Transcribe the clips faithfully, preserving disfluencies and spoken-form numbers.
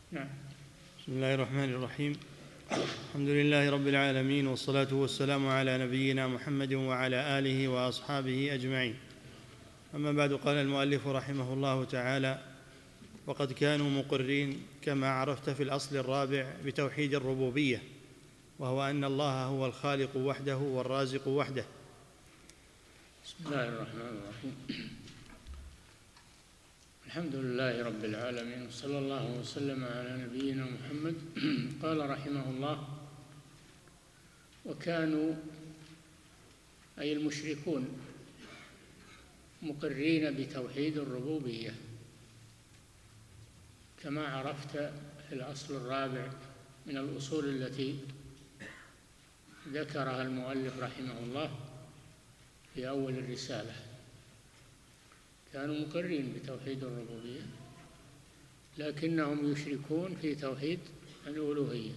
نعم. بسم الله الرحمن الرحيم. الحمد لله رب العالمين، والصلاة والسلام على نبينا محمد وعلى آله وأصحابه أجمعين. أما بعد، قال المؤلف رحمه الله تعالى: وقد كانوا مقرين كما عرفت في الأصل الرابع بتوحيد الربوبية، وهو أن الله هو الخالق وحده والرازق وحده. بسم الله الرحمن الرحيم. الحمد لله رب العالمين، وصلى الله وسلم على نبينا محمد. قال رحمه الله: وكانوا أي المشركون مقرين بتوحيد الربوبية كما عرفت في الأصل الرابع من الأصول التي ذكرها المؤلف رحمه الله في أول الرسالة. كانوا مقرين بتوحيد الربوبية لكنهم يشركون في توحيد الألوهية،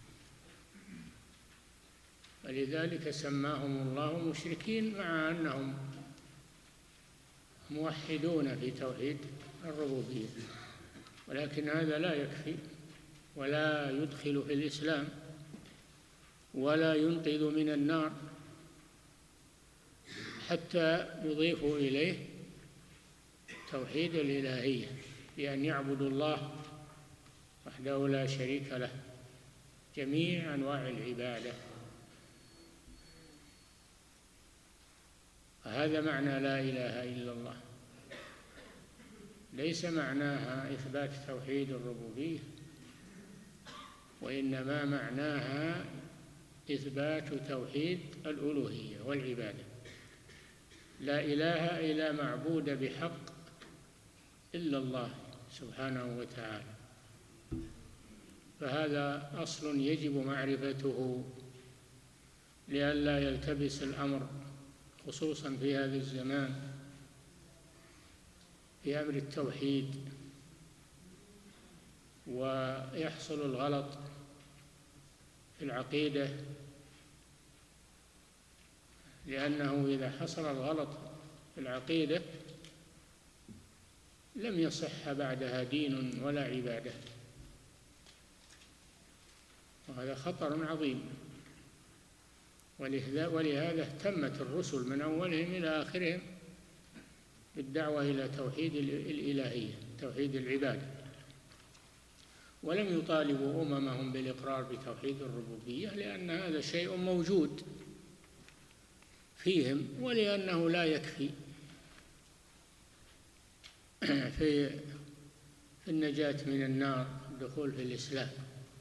ولذلك سماهم الله مشركين مع أنهم موحدون في توحيد الربوبية. ولكن هذا لا يكفي ولا يدخل في الإسلام ولا ينقذ من النار حتى يضيفوا إليه توحيد الإلهية، بأن يعبدوا الله وحده لا شريك له جميع أنواع العبادة. هذا معنى لا إله إلا الله، ليس معناها إثبات توحيد الربوبية، وإنما معناها إثبات توحيد الألوهية والعبادة. لا إله إلا معبود بحق إلا الله سبحانه وتعالى، فهذا أصل يجب معرفته لئلا يلتبس الأمر، خصوصا في هذا الزمان في أمر التوحيد، ويحصل الغلط في العقيدة، لأنه إذا حصل الغلط في العقيدة لم يصح بعدها دين ولا عبادة، وهذا خطر عظيم. ولهذا اهتمت الرسل من أولهم إلى آخرهم بالدعوة إلى توحيد الإلهية، توحيد العبادة، ولم يطالبوا أممهم بالإقرار بتوحيد الربوبية، لأن هذا شيء موجود فيهم، ولأنه لا يكفي في في النجاة من النار، الدخول في الإسلام.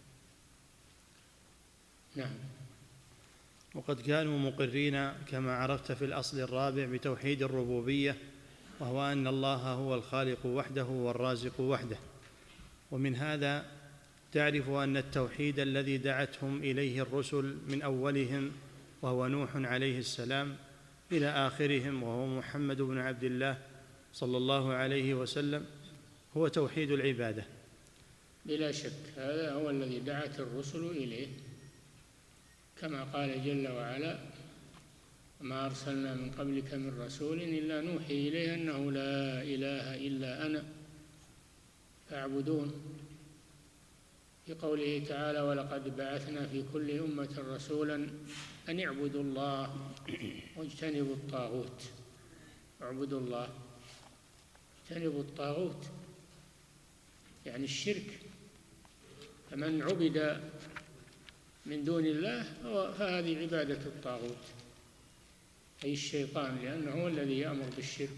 نعم. وقد كانوا مقرين كما عرفت في الأصل الرابع بتوحيد الربوبية، وهو أن الله هو الخالق وحده والرازق وحده. ومن هذا تعرف أن التوحيد الذي دعتهم إليه الرسل من أولهم، وهو نوح عليه السلام، إلى آخرهم وهو محمد بن عبد الله صلى الله عليه وسلم، هو توحيد العبادة. بلا شك هذا هو الذي دعت الرسل إليه، كما قال جل وعلا: ما أرسلنا من قبلك من رسول إلا نوحي إليه أنه لا إله إلا أنا فاعبدون. في قوله تعالى: ولقد بعثنا في كل أمة رسولا أن اعبدوا الله واجتنبوا الطاغوت. اعبدوا الله اجتنبوا الطاغوت، يعني الشرك. فمن عبد من دون الله فهذه عبادة الطاغوت، أي الشيطان، لأنه هو الذي يأمر بالشرك.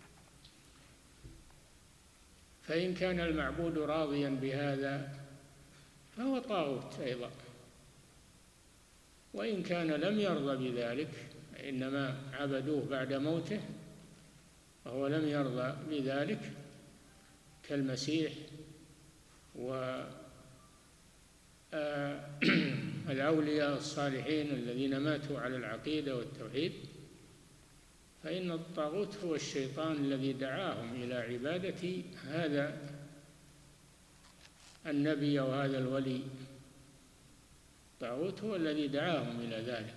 فإن كان المعبود راضيا بهذا فهو طاغوت أيضا، وإن كان لم يرضى بذلك إنما عبدوه بعد موته وهو لم يرضى بذلك، كالمسيح والأولياء الصالحين الذين ماتوا على العقيدة والتوحيد، فإن الطاغوت هو الشيطان الذي دعاهم إلى عبادة هذا النبي وهذا الولي. الطاغوت هو الذي دعاهم إلى ذلك.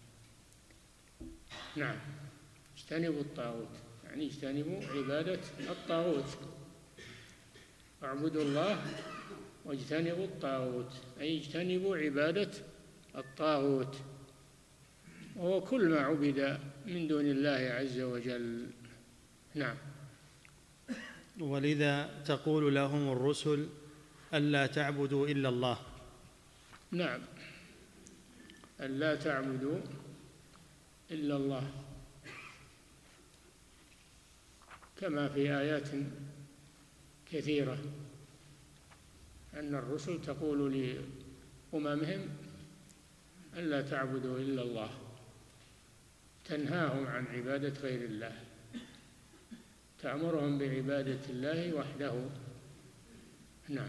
نعم. اجتنبوا الطاغوت يعني اجتنبوا عبادة الطاغوت، اعبدوا الله واجتنبوا الطاغوت، أي اجتنبوا عبادة الطاغوت، وهو كل ما عبد من دون الله عز وجل. نعم. ولذا تقول لهم الرسل ألا تعبدوا إلا الله. نعم، ألا تعبدوا إلا الله، كما في آيات كثيرة أن الرسل تقول لأممهم ألا تعبدوا إلا الله، تنهاهم عن عبادة غير الله، تأمرهم بعبادة الله وحده. نعم.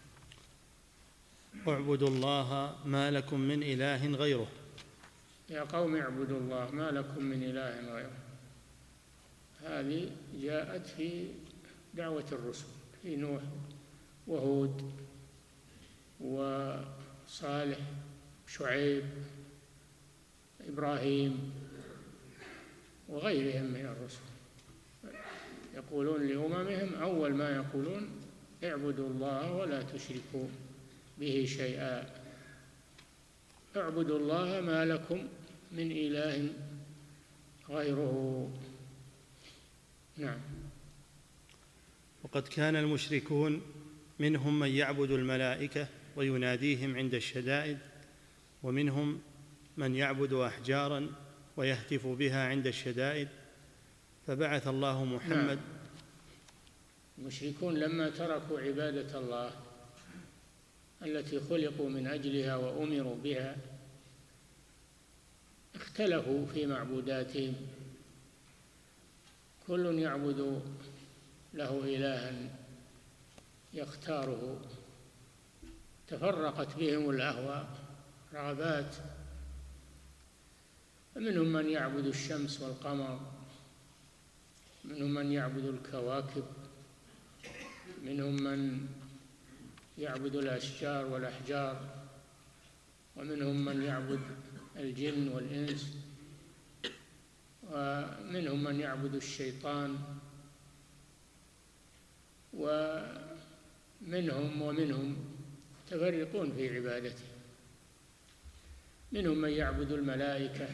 اعبدوا الله ما لكم من إله غيره. يا قوم اعبدوا الله ما لكم من إله غيره، هذه جاءت في دعوة الرسل، في نوح وهود وصالح شعيب إبراهيم وغيرهم من الرسل، يقولون لأممهم أول ما يقولون اعبدوا الله ولا تشركوا به شيئا، اعبدوا الله ما لكم من إله غيره. نعم. وقد كان المشركون منهم من يعبد الملائكة ويناديهم عند الشدائد، ومنهم من يعبد أحجاراً ويهتف بها عند الشدائد، فبعث الله محمد. نعم. المشركون لما تركوا عبادة الله التي خلقوا من أجلها وأمروا بها اختلفوا في معبوداتهم، كل يعبد له إلها يختاره، تفرقت بهم الأهواء رغبات، منهم من يعبد الشمس والقمر، منهم من يعبد الكواكب، منهم من يعبد الأشجار والأحجار، ومنهم من يعبد الجن والإنس، ومنهم من يعبد الشيطان، ومنهم ومنهم تفرقون في عبادته، منهم من يعبد الملائكة،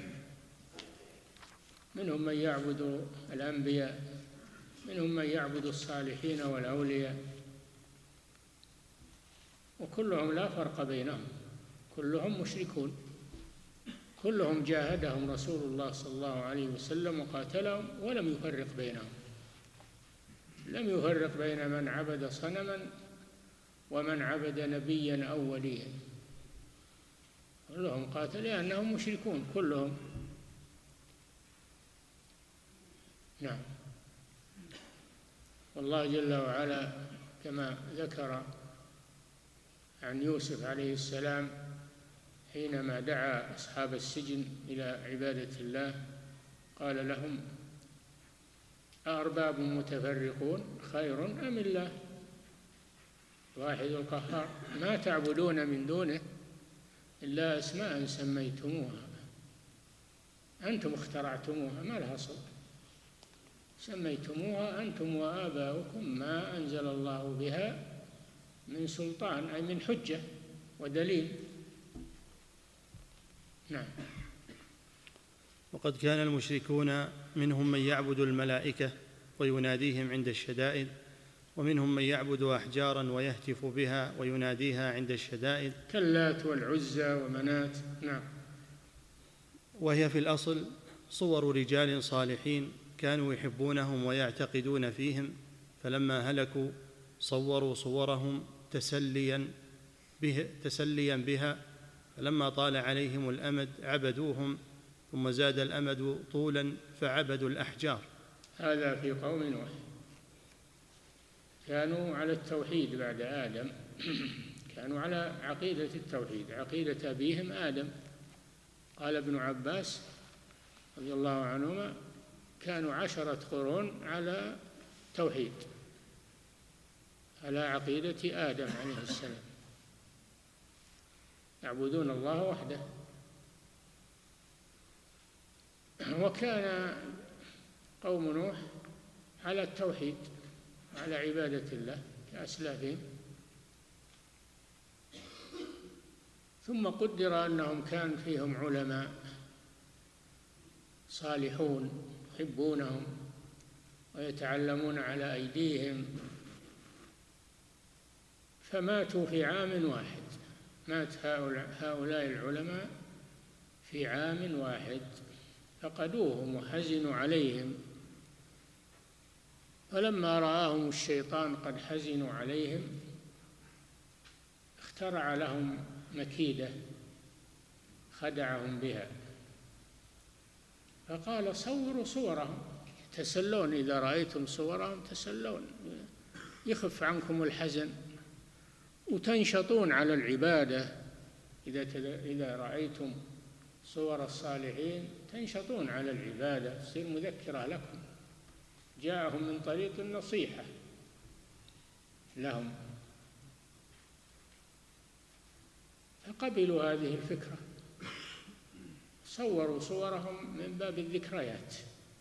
منهم من يعبد الأنبياء، منهم من يعبد الصالحين والأولياء، وكلهم لا فرق بينهم، كلهم مشركون، كلهم جاهدهم رسول الله صلى الله عليه وسلم وقاتلهم ولم يفرق بينهم، لم يفرق بين من عبد صنما ومن عبد نبيا أو وليا، كلهم قاتل لأنهم مشركون كلهم. نعم. والله جل وعلا كما ذكر عن يوسف عليه السلام حينما دعا أصحاب السجن إلى عبادة الله قال لهم أأرباب متفرقون خير أم الله الواحد القهار ما تعبدون من دونه إلا أسماء سميتموها أنتم اخترعتموها ما لها صوت، سميتموها أنتم وآباؤكم ما أنزل الله بها من سلطان، أي من حجة ودليل. نعم. وقد كان المشركون منهم من يعبد الملائكة ويناديهم عند الشدائد، ومنهم من يعبد أحجاراً ويهتف بها ويناديها عند الشدائد، كاللات والعزى ومنات. نعم. وهي في الأصل صور رجال صالحين كانوا يحبونهم ويعتقدون فيهم، فلما هلكوا صوروا صورهم تسليا به تسليا بها، فلما طال عليهم الأمد عبدوهم، ثم زاد الأمد طولا فعبدوا الأحجار. هذا في قوم نوح، كانوا على التوحيد بعد آدم كانوا على عقيدة التوحيد، عقيدة أبيهم آدم. قال ابن عباس رضي الله عنهما كانوا عشرة قرون على توحيد، على عقيدة آدم عليه السلام، يعبدون الله وحده. وكان قوم نوح على التوحيد على عبادة الله كأسلافهم، ثم قدر أنهم كان فيهم علماء صالحون يحبونهم ويتعلمون على أيديهم، فماتوا في عام واحد. مات هؤلاء العلماء في عام واحد، فقدوهم وحزنوا عليهم. فلما رآهم الشيطان قد حزنوا عليهم اخترع لهم مكيدة خدعهم بها، فقال صوروا صورهم تسلون، إذا رأيتم صورهم تسلون، يخف عنكم الحزن وتنشطون على العبادة. إذا إذا رأيتم صور الصالحين تنشطون على العبادة، تصير مذكرة لكم. جاءهم من طريق النصيحة لهم، فقبلوا هذه الفكرة، صوروا صورهم من باب الذكريات،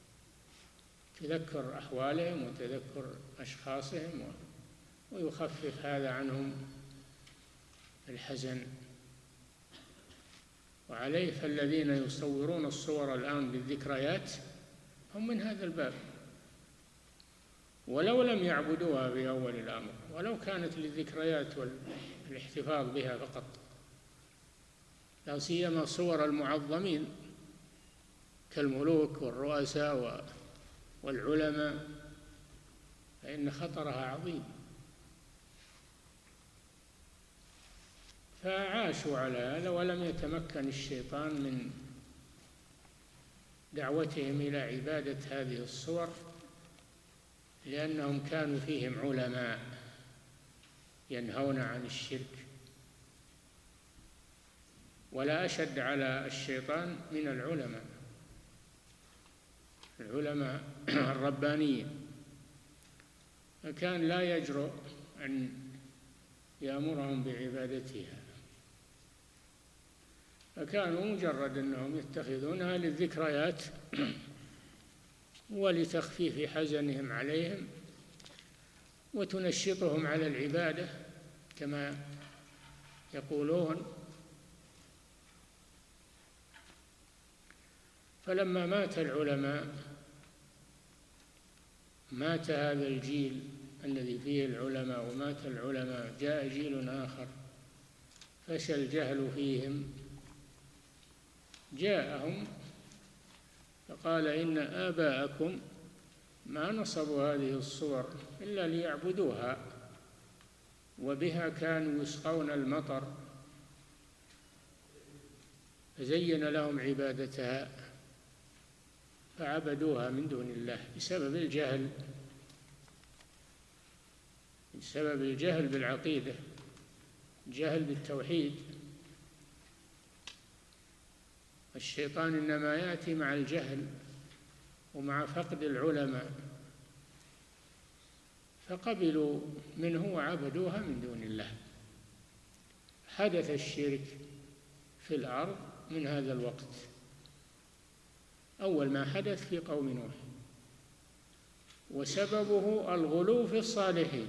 تذكر أحوالهم وتذكر أشخاصهم، ويخفف هذا عنهم الحزن. وعليه فالذين يصورون الصور الآن بالذكريات هم من هذا الباب، ولو لم يعبدوها في أول الأمر، ولو كانت للذكريات والاحتفاظ بها فقط، لا سيما صور المعظمين كالملوك والرؤساء والعلماء، فإن خطرها عظيم. فعاشوا على هذا، ولم يتمكن الشيطان من دعوتهم إلى عبادة هذه الصور، لأنهم كانوا فيهم علماء ينهون عن الشرك. ولا أشد على الشيطان من العلماء العلماء الربانيين، فكان لا يجرؤ أن يأمرهم بعبادتها، فكانوا مجرد أنهم يتخذونها للذكريات ولتخفيف حزنهم عليهم وتنشطهم على العبادة كما يقولون. فلما مات العلماء، مات هذا الجيل الذي فيه العلماء ومات العلماء، جاء جيل آخر فشى الجهل فيهم، جاءهم فقال إن آباءكم ما نصبوا هذه الصور إلا ليعبدوها، وبها كانوا يسقون المطر، فزين لهم عبادتها فعبدوها من دون الله بسبب الجهل بسبب الجهل بالعقيدة، جهل بالتوحيد. الشيطان إنما يأتي مع الجهل ومع فقد العلماء، فقبلوا منه وعبدوها من دون الله. حدث الشرك في الأرض من هذا الوقت، أول ما حدث في قوم نوح، وسببه الغلو في الصالحين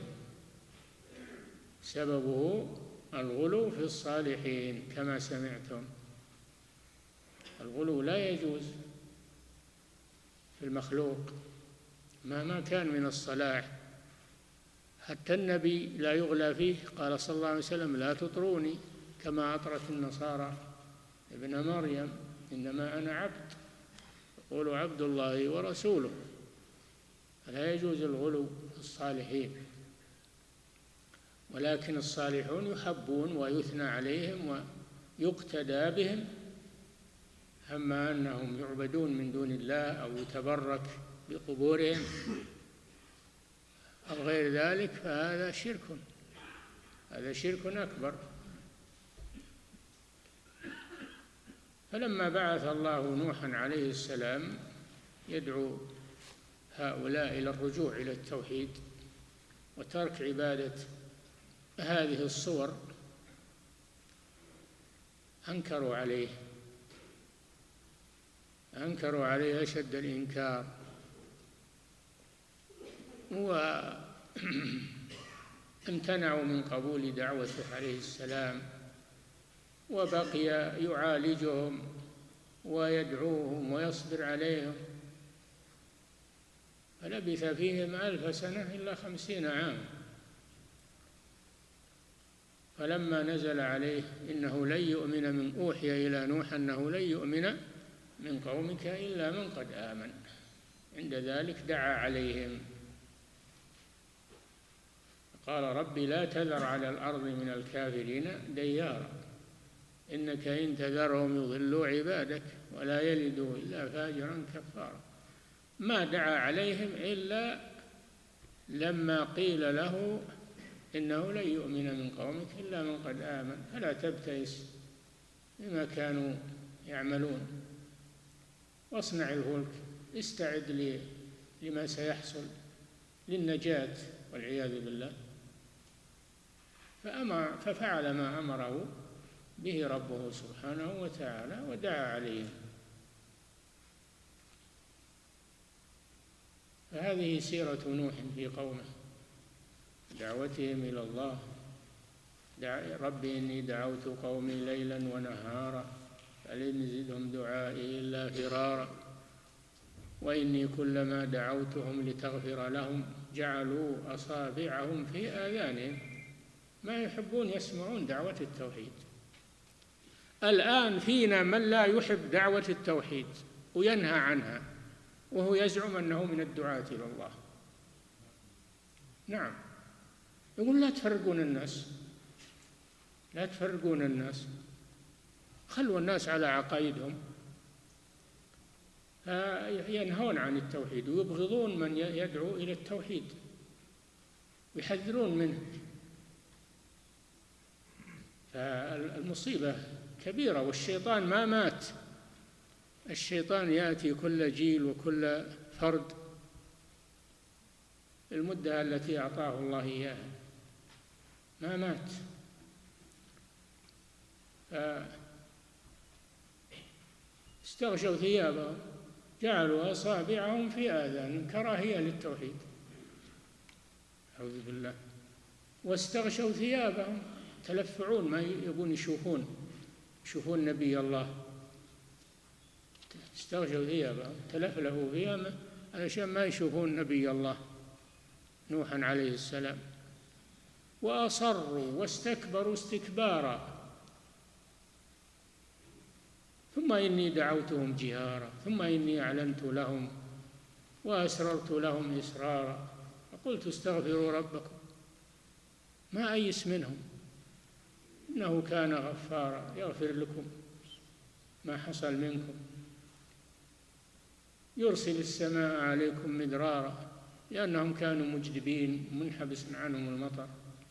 سببه الغلو في الصالحين كما سمعتم. الغلو لا يجوز في المخلوق مهما كان من الصلاح، حتى النبي لا يغلى فيه، قال صلى الله عليه وسلم لا تطروني كما أطرت النصارى ابن مريم، إنما أنا عبد، يقول عبد الله ورسوله. فلا يجوز الغلو في الصالحين، ولكن الصالحون يحبون ويثنى عليهم ويقتدى بهم. أما أنهم يعبدون من دون الله أو يتبرك بقبورهم أو غير ذلك فهذا شرك هذا شرك أكبر. فلما بعث الله نوحا عليه السلام يدعو هؤلاء إلى الرجوع إلى التوحيد وترك عبادة هذه الصور، أنكروا عليه أنكروا عليه أشد الإنكار، وامتنعوا من قبول دعوته عليه السلام، وبقي يعالجهم ويدعوهم ويصبر عليهم، فلبث فيهم ألف سنة إلا خمسين عاما. فلما نزل عليه إنه لن يؤمن من أوحي إلى نوح أنه لن يؤمن من قومك إلا من قد آمن، عند ذلك دعا عليهم قال رب لا تذر على الأرض من الكافرين ديارا إنك إن تذرهم يضلوا عبادك ولا يلدوا إلا فاجرا كفارا. ما دعا عليهم إلا لما قيل له إنه لن يؤمن من قومك إلا من قد آمن، فلا تبتئس بما كانوا يعملون، واصنع الفلك، استعد لما سيحصل للنجاة والعياذ بالله. فأمر ففعل ما أمره به ربه سبحانه وتعالى ودعا عليه. فهذه سيرة نوح في قومه، دعوتهم إلى الله. رب إني دعوت قومي ليلا ونهارا فلم يزدهم دعائي إلا فرارا وإني كلما دعوتهم لتغفر لهم جعلوا أصابعهم في آذانهم، ما يحبون يسمعون دعوة التوحيد. الآن فينا من لا يحب دعوة التوحيد وينهى عنها وهو يزعم أنه من الدعاة إلى الله. نعم، يقول لا تفرقون الناس، لا تفرقون الناس، خلوا الناس على عقائدهم. ينهون عن التوحيد ويبغضون من يدعو إلى التوحيد ويحذرون منه. فالمصيبة كبيرة، والشيطان ما مات. الشيطان يأتي كل جيل وكل فرد المدة التي أعطاه الله إياها، ما مات. استغشوا ثيابهم جعلوا أصابعهم في آذانهم كراهية للتوحيد، أعوذ بالله. واستغشوا ثيابهم تلفعون، ما يبون يشوفون يشوفون نبي الله. استغشوا ثيابهم تلفلفوا فيها علشان ما يشوفون نبي الله نوحا عليه السلام. وأصروا واستكبروا استكبارا ثم إني دعوتهم جهارا ثم إني أعلنت لهم وأسررت لهم إسرارا فقلت استغفروا ربكم. ما أيس منهم، إنه كان غفارا يغفر لكم ما حصل منكم، يرسل السماء عليكم مدرارا، لأنهم كانوا مجدبين منحبس عنهم المطر.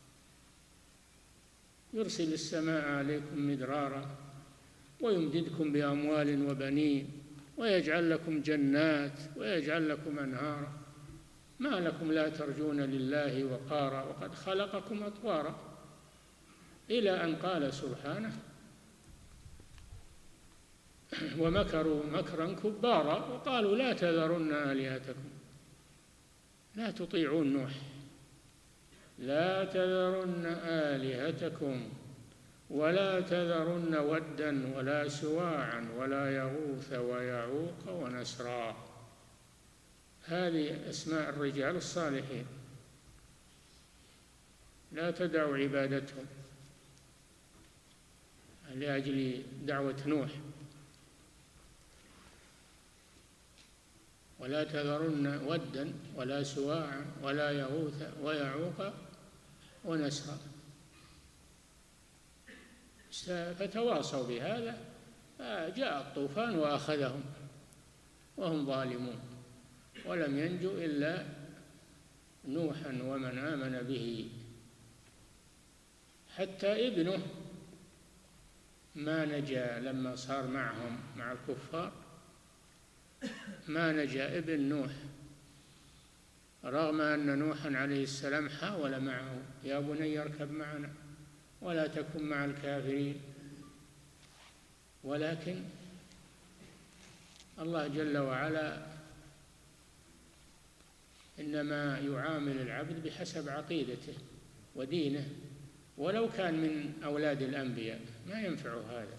يرسل السماء عليكم مدرارا ويمددكم بأموال وبنين ويجعل لكم جنات ويجعل لكم أنهارا ما لكم لا ترجون لله وقارا وقد خلقكم أطوارا، إلى أن قال سبحانه ومكروا مكرا كبارا وقالوا لا تذرن آلهتكم. لا تطيعون نوح، لا تذرن آلهتكم ولا تذرن ودا ولا سواعا ولا يغوث ويعوق ونسرا. هذه أسماء الرجال الصالحين، لا تدعوا عبادتهم لأجل دعوة نوح. ولا تذرن ودا ولا سواعا ولا يغوث ويعوق ونسرا. فتواصوا بهذا فجاء الطوفان وأخذهم وهم ظالمون، ولم ينجو إلا نوحا ومن آمن به. حتى ابنه ما نجا لما صار معهم مع الكفار، ما نجا ابن نوح، رغم أن نوحا عليه السلام حاول معه يا بني اركب معنا ولا تكن مع الكافرين، ولكن الله جل وعلا إنما يعامل العبد بحسب عقيدته ودينه ولو كان من أولاد الأنبياء ما ينفعه هذا،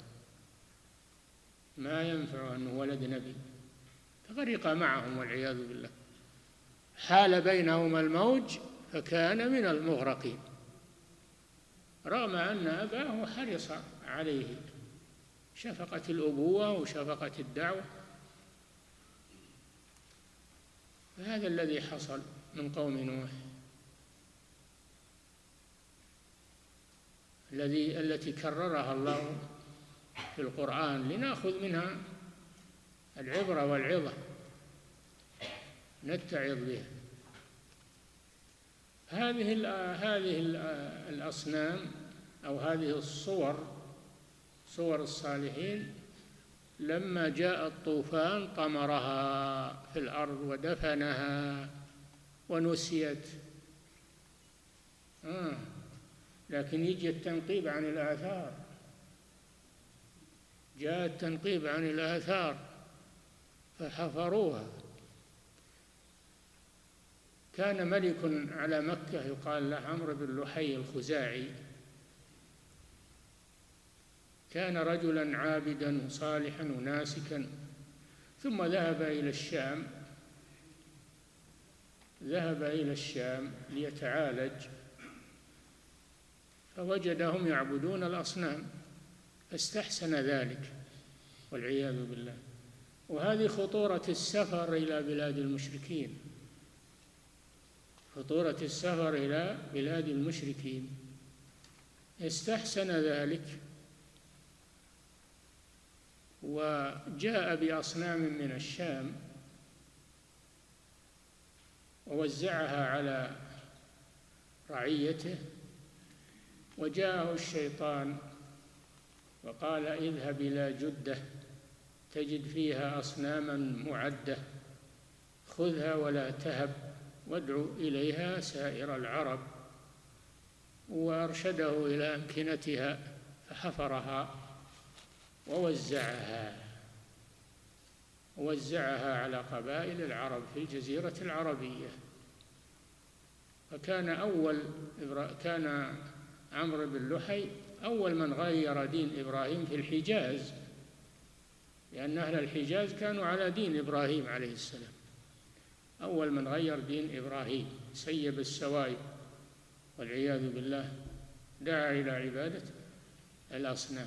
ما ينفعه أنه ولد نبي، فغرق معهم والعياذ بالله، حال بينهما الموج فكان من المغرقين، رغم أن أباه حرص عليه، شفقة الأبوة وشفقة الدعوة. فهذا الذي حصل من قوم نوح، الذي التي كررها الله في القرآن لنأخذ منها العبرة والعظة نتعظ بها. هذه هذه الأصنام أو هذه الصور، صور الصالحين، لما جاء الطوفان طمرها في الأرض ودفنها ونسيت. آه. لكن يجي التنقيب عن الآثار، جاء التنقيب عن الآثار فحفروها. كان ملك على مكة يقال له عمرو بن لحي الخزاعي، كان رجلا عابدا صالحا وناسكا، ثم ذهب إلى الشام ذهب إلى الشام ليتعالج، فوجدهم يعبدون الأصنام فاستحسن ذلك والعياذ بالله. وهذه خطورة السفر إلى بلاد المشركين، خطورة السفر إلى بلاد المشركين، استحسن ذلك وجاء بأصنام من الشام ووزعها على رعيته، وجاءه الشيطان وقال اذهب إلى جدة تجد فيها أصناما معدة، خذها ولا تهب وادعو إليها سائر العرب. وأرشده إلى أمكنتها فحفرها ووزعها ووزعها على قبائل العرب في الجزيرة العربية. فكان أول كان عمرو بن لحي أول من غير دين إبراهيم في الحجاز، لأن أهل الحجاز كانوا على دين إبراهيم عليه السلام، أول من غير دين إبراهيم، سيب السوائب والعياذ بالله، دعا إلى عبادة الأصنام.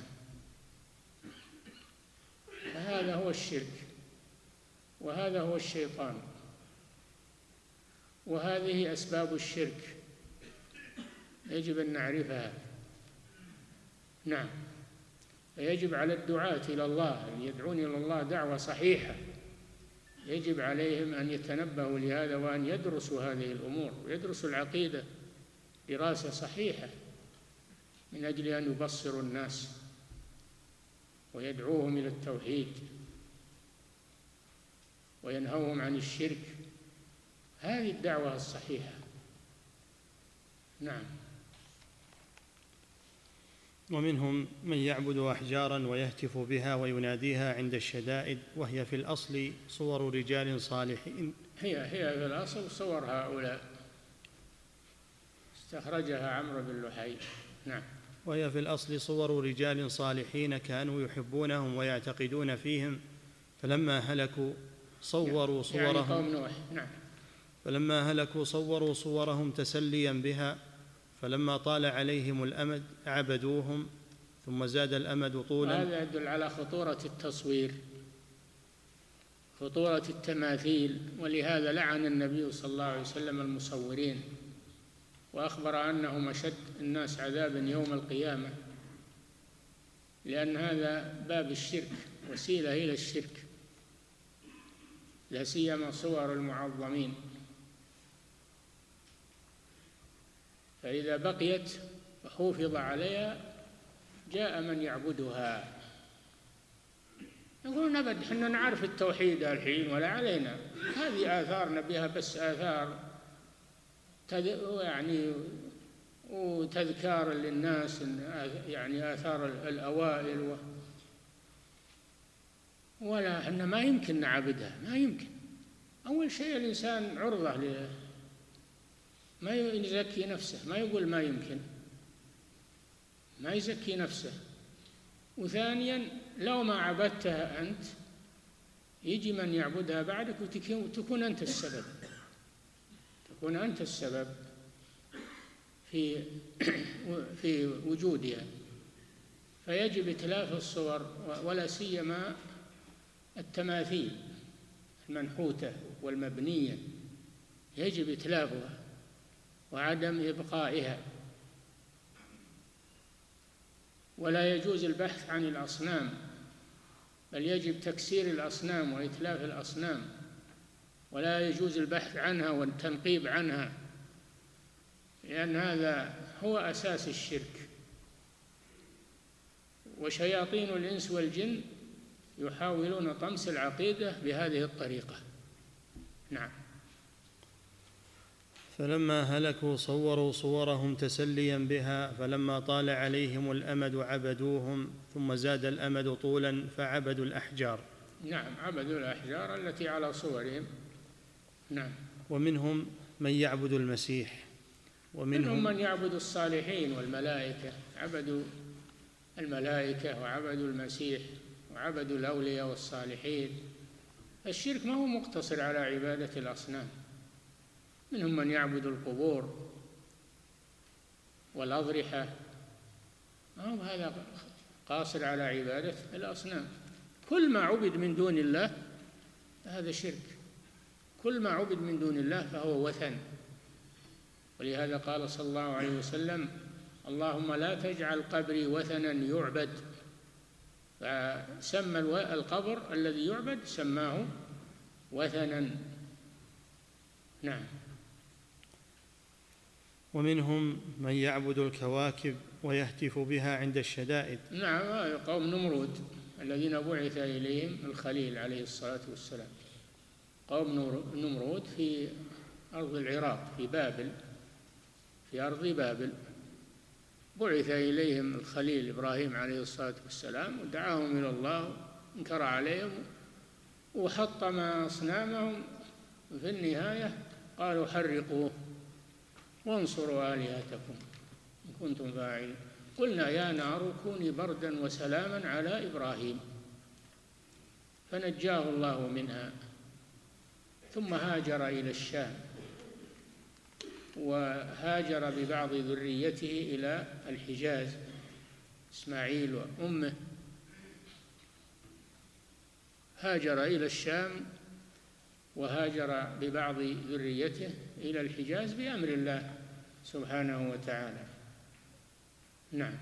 فهذا هو الشرك، وهذا هو الشيطان، وهذه أسباب الشرك يجب أن نعرفها. نعم، فيجب على الدعاة إلى الله أن يدعون إلى الله دعوة صحيحة، يجب عليهم أن يتنبهوا لهذا وأن يدرسوا هذه الأمور ويدرسوا العقيدة دراسة صحيحة من أجل أن يبصروا الناس ويدعوهم إلى التوحيد وينهوهم عن الشرك. هذه الدعوة الصحيحة. نعم. ومنهم من يعبد أحجارا ويهتف بها ويناديها عند الشدائد، وهي في الأصل صور رجال صالحين. هي هي في الأصل صور هؤلاء استخرجها عمرو بن لحي. نعم. وهي في الأصل صور رجال صالحين كانوا يحبونهم ويعتقدون فيهم، فلما هلكوا صوروا صورهم يعني قوم نوح. نعم. فلما هلكوا صوروا صورهم تسليا بها، فلما طال عليهم الأمد عبدوهم، ثم زاد الأمد طولا. وهذا يدل على خطورة التصوير، خطورة التماثيل، ولهذا لعن النبي صلى الله عليه وسلم المصورين، وأخبر أنهم أشد الناس عذابا يوم القيامة، لأن هذا باب الشرك، وسيلة إلى الشرك، لا سيما صور المعظمين. فإذا بقيت وحوفظ عليها جاء من يعبدها، يقولون أبد حنا نعرف التوحيد الحين ولا علينا، هذه آثار نبيها بس آثار يعني وتذكار للناس، يعني آثار الأوائل و ولا حنا ما يمكن نعبدها، ما يمكن. أول شيء الإنسان عرضة ل ما يزكي نفسه، ما يقول ما يمكن، ما يزكي نفسه. وثانيا لو ما عبدتها أنت يجي من يعبدها بعدك وتكون أنت السبب، تكون أنت السبب في في وجودها. فيجب إتلاف الصور، ولا سيما التماثيل المنحوتة والمبنية، يجب إتلافها وعدم إبقائها. ولا يجوز البحث عن الأصنام، بل يجب تكسير الأصنام وإتلاف الأصنام، ولا يجوز البحث عنها والتنقيب عنها، لأن هذا هو أساس الشرك. وشياطين الإنس والجن يحاولون طمس العقيدة بهذه الطريقة. نعم. فلما هلكوا صوروا صورهم تسليا بها، فلما طال عليهم الأمد عبدوهم، ثم زاد الأمد طولا فعبدوا الأحجار. نعم، عبدوا الأحجار التي على صورهم. نعم. ومنهم من يعبد المسيح، ومنهم من يعبد الصالحين والملائكة، عبدوا الملائكة وعبدوا المسيح وعبدوا الأولياء والصالحين. الشرك ما هو مقتصر على عبادة الأصنام، منهم من يعبد القبور والأضرحة، ما هو هذا قاصر على عبادة الأصنام. كل ما عبد من دون الله هذا شرك، كل ما عبد من دون الله فهو وثن. ولهذا قال صلى الله عليه وسلم: اللهم لا تجعل قبري وثنا يعبد. فسمى القبر الذي يعبد سماه وثنا. نعم. ومنهم من يعبد الكواكب ويهتف بها عند الشدائد. نعم، هذا قوم نمرود الذين بعث إليهم الخليل عليه الصلاة والسلام. قوم نمرود في أرض العراق، في بابل، في أرض بابل، بعث إليهم الخليل إبراهيم عليه الصلاة والسلام ودعاهم إلى الله، انكر عليهم وحطم أصنامهم. في النهاية قالوا: حرقوه وانصروا آلهتكم إن كنتم فاعلين. قلنا: يا نار كوني بردا وسلاما على إبراهيم، فنجاه الله منها. ثم هاجر إلى الشام، وهاجر ببعض ذريته إلى الحجاز، إسماعيل وأمه، هاجر إلى الشام وهاجر ببعض ذريته إلى الحجاز بأمر الله سبحانه وتعالى. نعم.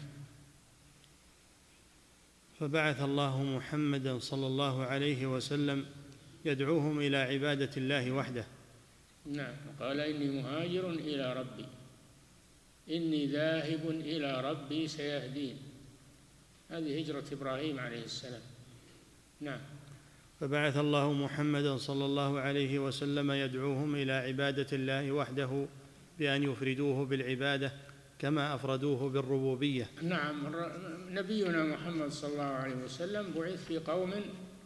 فبعث الله محمدا صلى الله عليه وسلم يدعوهم إلى عبادة الله وحده. نعم. قال: إني مهاجر إلى ربي، إني ذاهب إلى ربي سيهدين. هذه هجرة إبراهيم عليه السلام. نعم. فبعث الله محمدا صلى الله عليه وسلم يدعوهم إلى عبادة الله وحده بأن يفردوه بالعبادة كما أفردوه بالربوبية. نعم. نبينا محمد صلى الله عليه وسلم بعث في قوم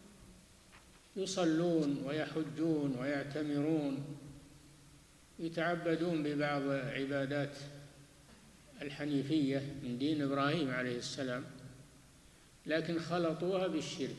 يصلون ويحجون ويعتمرون، يتعبدون ببعض عبادات الحنيفية من دين إبراهيم عليه السلام، لكن خلطوها بالشرك،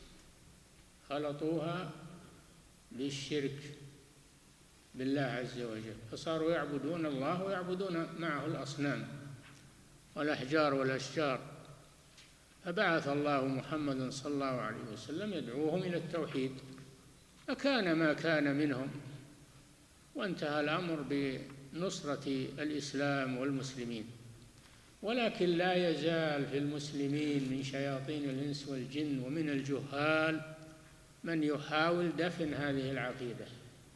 خلطوها بالشرك بالله عز وجل، فصاروا يعبدون الله ويعبدون معه الأصنام والأحجار والأشجار. فبعث الله محمدا صلى الله عليه وسلم يدعوهم إلى التوحيد، فكان ما كان منهم، وانتهى الأمر بنصرة الإسلام والمسلمين. ولكن لا يزال في المسلمين من شياطين الإنس والجن ومن الجهال من يحاول دفن هذه العقيدة،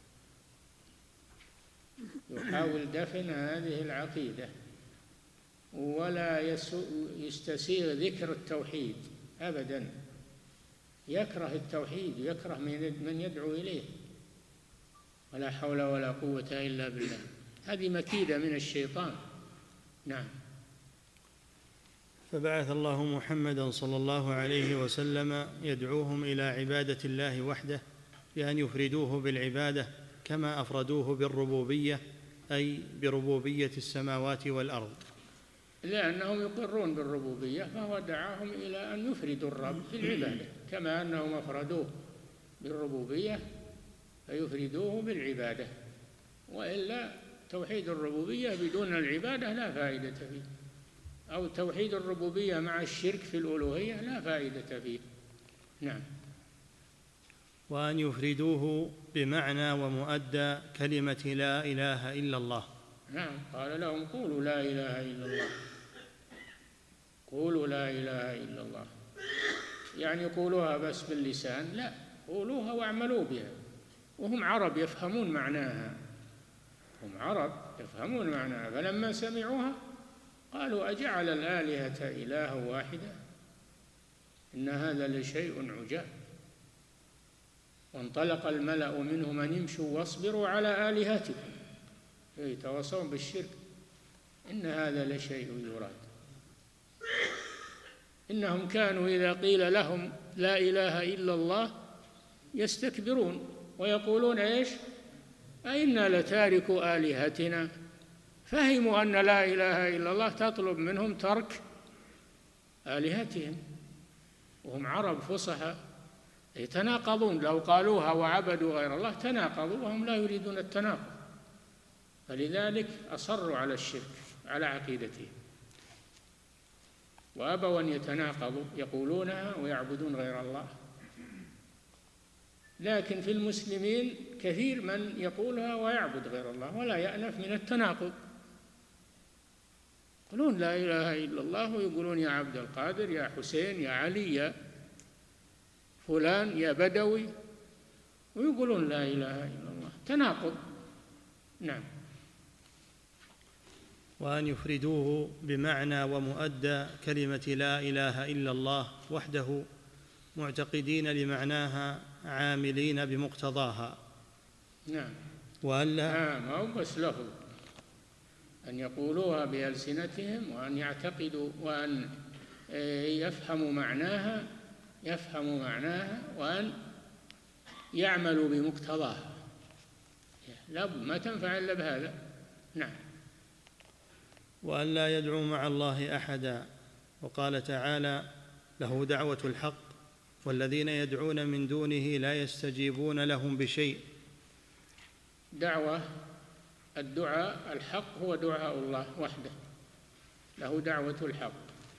يحاول دفن هذه العقيدة، ولا يستسيغ ذكر التوحيد أبدا، يكره التوحيد، يكره من يدعو إليه، ولا حول ولا قوة إلا بالله. هذه مكيدة من الشيطان. نعم. فبعث الله محمدا صلى الله عليه وسلم يدعوهم إلى عبادة الله وحده بأن يفردوه بالعبادة كما أفردوه بالربوبية، أي بربوبية السماوات والأرض. لأنهم يقرون بالربوبية، فهو دعاهم إلى أن يفردوا الرب في العبادة كما أنهم أفردوه بالربوبية فيفردوه بالعبادة، وإلا توحيد الربوبية بدون العبادة لا فائدة فيه، أو توحيد الربوبية مع الشرك في الألوهية لا فائدة فيه. نعم. وأن يفردوه بمعنى ومؤدى كلمة لا إله إلا الله. نعم، قال لهم قولوا لا إله إلا الله، قولوا لا إله إلا الله، يعني قولوها بس باللسان؟ لا، قولوها واعملوا بها، وهم عرب يفهمون معناها، هم عرب يفهمون معناها، فلما سمعوها قالوا أجعل الآلهة إلها واحدا إن هذا لشيء عجاب. وانطلق الملأ منهم أن يمشوا واصبروا على آلهتكم، يتواصون بالشرك، إن هذا لشيء يراد. إنهم كانوا إذا قيل لهم لا إله إلا الله يستكبرون ويقولون إيش؟ أئنا لتاركوا آلهتنا. فهموا أن لا إله إلا الله تطلب منهم ترك آلهتهم، وهم عرب فصحى يتناقضون، لو قالوها وعبدوا غير الله تناقضوا، وهم لا يريدون التناقض، فلذلك أصروا على الشرك على عقيدتهم وأبوا أن يتناقضوا، يقولونها ويعبدون غير الله. لكن في المسلمين كثير من يقولها ويعبد غير الله ولا يأنف من التناقض، يقولون لا إله إلا الله ويقولون يا عبد القادر، يا حسين، يا علي، يا فلان، يا بدوي، ويقولون لا إله إلا الله، تناقض. نعم. وأن يفردوه بمعنى ومؤدى كلمة لا إله إلا الله وحده معتقدين لمعناها عاملين بمقتضاها. نعم. وألا نعم، ما هو بس لفظ، أن يقولوها بألسنتهم وأن يعتقدوا وأن يفهموا معناها يفهموا معناها وأن يعملوا بمقتضاها، لا ما تنفع إلا بهذا. نعم. وأن لا يدعو مع الله أحدا. وقال تعالى له دعوة الحق والذين يدعون من دونه لا يستجيبون لهم بشيء. دعوة الدعاء الحق هو دعاء الله وحده، له دعوة الحق.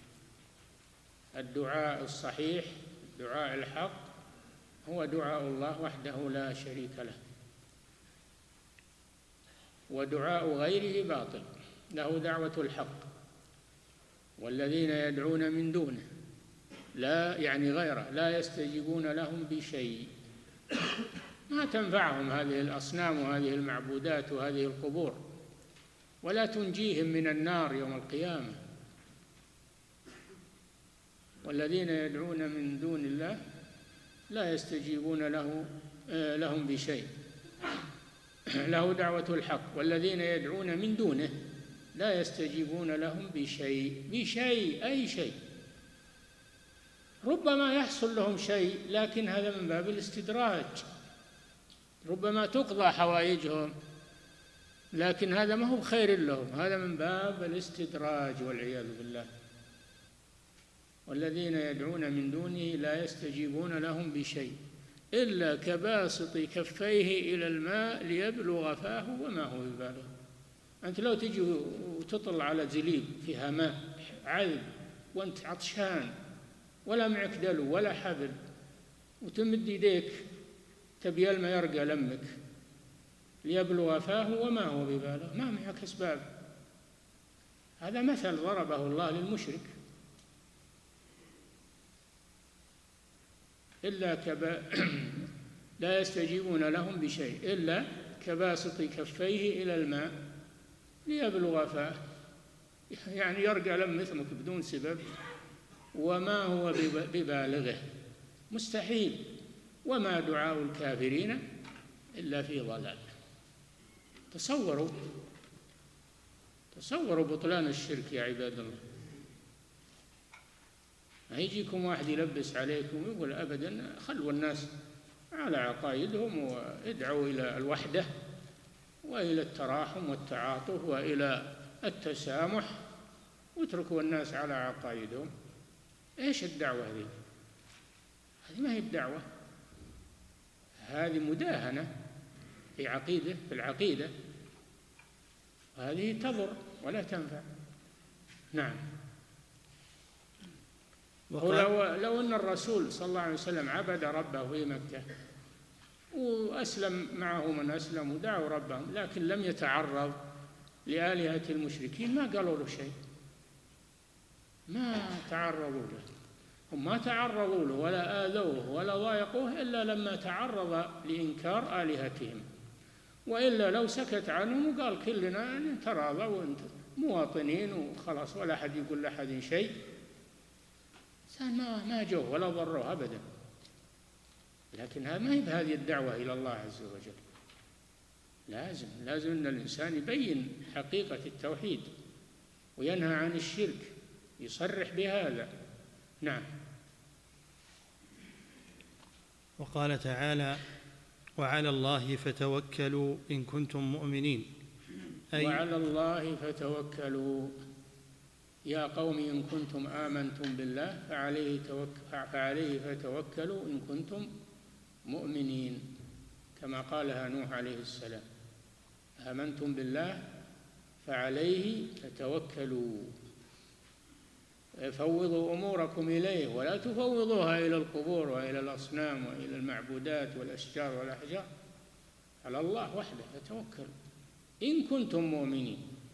الدعاء الصحيح دعاء الحق هو دعاء الله وحده لا شريك له، ودعاء غيره باطل. له دعوة الحق والذين يدعون من دونه لا يعني غيره لا يستجيبون لهم بشيء، ما تنفعهم هذه الأصنام وهذه المعبودات وهذه القبور، ولا تنجيهم من النار يوم القيامة. والذين يدعون من دون الله لا يستجيبون له لهم بشيء. له دعوة الحق والذين يدعون من دونه لا يستجيبون لهم بشيء. بشيء أي شيء، ربما يحصل لهم شيء لكن هذا من باب الاستدراج، ربما تقضى حوائجهم لكن هذا ما هو خير لهم، هذا من باب الاستدراج والعياذ بالله. والذين يدعون من دونه لا يستجيبون لهم بشيء إلا كباسط كفيه إلى الماء ليبلغ فاه وما هو ببالغ. أنت لو تجي وتطل على زليب فيها ماء عذب وأنت عطشان ولا معك دلو ولا حبل وتمد يديك تبي الماء يرقى لمك ليبلغ فاه وما هو ببالغ، ما معك أسباب. هذا مثل ضربه الله للمشرك. إلا كبا لا يستجيبون لهم بشيء إلا كباسط كفيه إلى الماء ليبلغ فاه، يعني يرقى لم مثلك بدون سبب، وما هو ببالغه، مستحيل. وما دعاء الكافرين إلا في ضلال. تصوروا تصوروا بطلان الشرك يا عباد الله. ما يجيكم واحد يلبس عليكم ويقول أبدا خلوا الناس على عقائدهم وادعوا إلى الوحدة وإلى التراحم والتعاطف وإلى التسامح واتركوا الناس على عقائدهم. إيش الدعوة هذه؟ هذه ما هي الدعوة، هذه مداهنة في عقيدة في العقيدة، هذه تضر ولا تنفع. نعم. ولو لو أن الرسول صلى الله عليه وسلم عبد ربه في مكة وأسلم معه من أسلم ودعوا ربهم، لكن لم يتعرض لآلهة المشركين، ما قالوا له شيء، ما تعرضوا له، هم ما تعرضوا له ولا آذوه ولا ضايقوه إلا لما تعرض لإنكار آلهتهم. وإلا لو سكت عنهم وقال كلنا نتراضى وانت مواطنين وخلاص ولا أحد يقول لأحد شيء، ما ما جوه ولا ضروه أبدا. لكن ما هي بهذه الدعوة إلى الله عز وجل. لازم لازم أن الإنسان يبين حقيقة التوحيد وينهى عن الشرك، يصرح بهذا. نعم. وقال تعالى: وعلى الله فتوكلوا إن كنتم مؤمنين. أي وعلى الله فتوكلوا يا قوم إن كنتم آمنتم بالله فعليه, فعليه فتوكلوا إن كنتم مؤمنين، كما قالها نوح عليه السلام: آمنتم بالله فعليه فتوكلوا، فوضوا أموركم إليه ولا تفوضوها إلى القبور وإلى الأصنام وإلى المعبودات والأشجار والأحجار، على الله وحده فتوكلوا إن كنتم مؤمنين.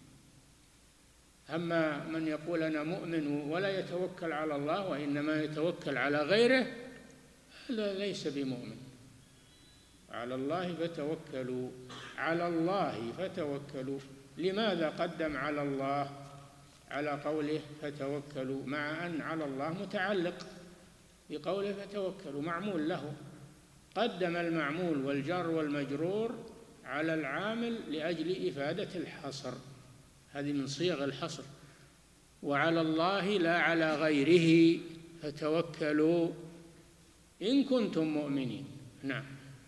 أما من يقول أنا مؤمن ولا يتوكل على الله وإنما يتوكل على غيره، هذا ليس بمؤمن. على الله فتوكلوا، على الله فتوكلوا. لماذا قدم على الله على قوله فتوكلوا، مع أن على الله متعلق بقوله فتوكلوا معمول له؟ قدم المعمول والجار والمجرور على العامل لأجل إفادة الحصر، هذه من صيغ الحصر. وعلى الله لا على غيره فتوكلوا إن كنتم مؤمنين. نعم.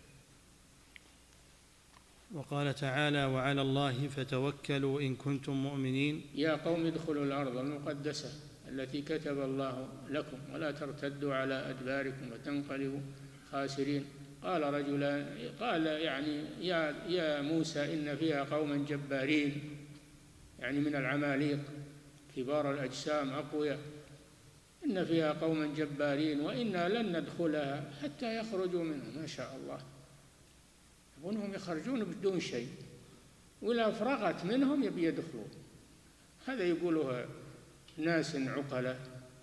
وقال تعالى: وعلى الله فتوكلوا إن كنتم مؤمنين. يا قوم ادخلوا الأرض المقدسة التي كتب الله لكم ولا ترتدوا على أدباركم وتنقلبوا خاسرين. قال رجلان قال يعني يا يا موسى إن فيها قوما جبارين، يعني من العماليق كبار الأجسام أقوياء، إن فيها قوما جبارين وإنا لن ندخلها حتى يخرجوا منها. ما شاء الله، يبونهم يخرجون بدون شيء، ولا فرغت منهم يبي يدخلون. هذا يقولها ناس عقلاء.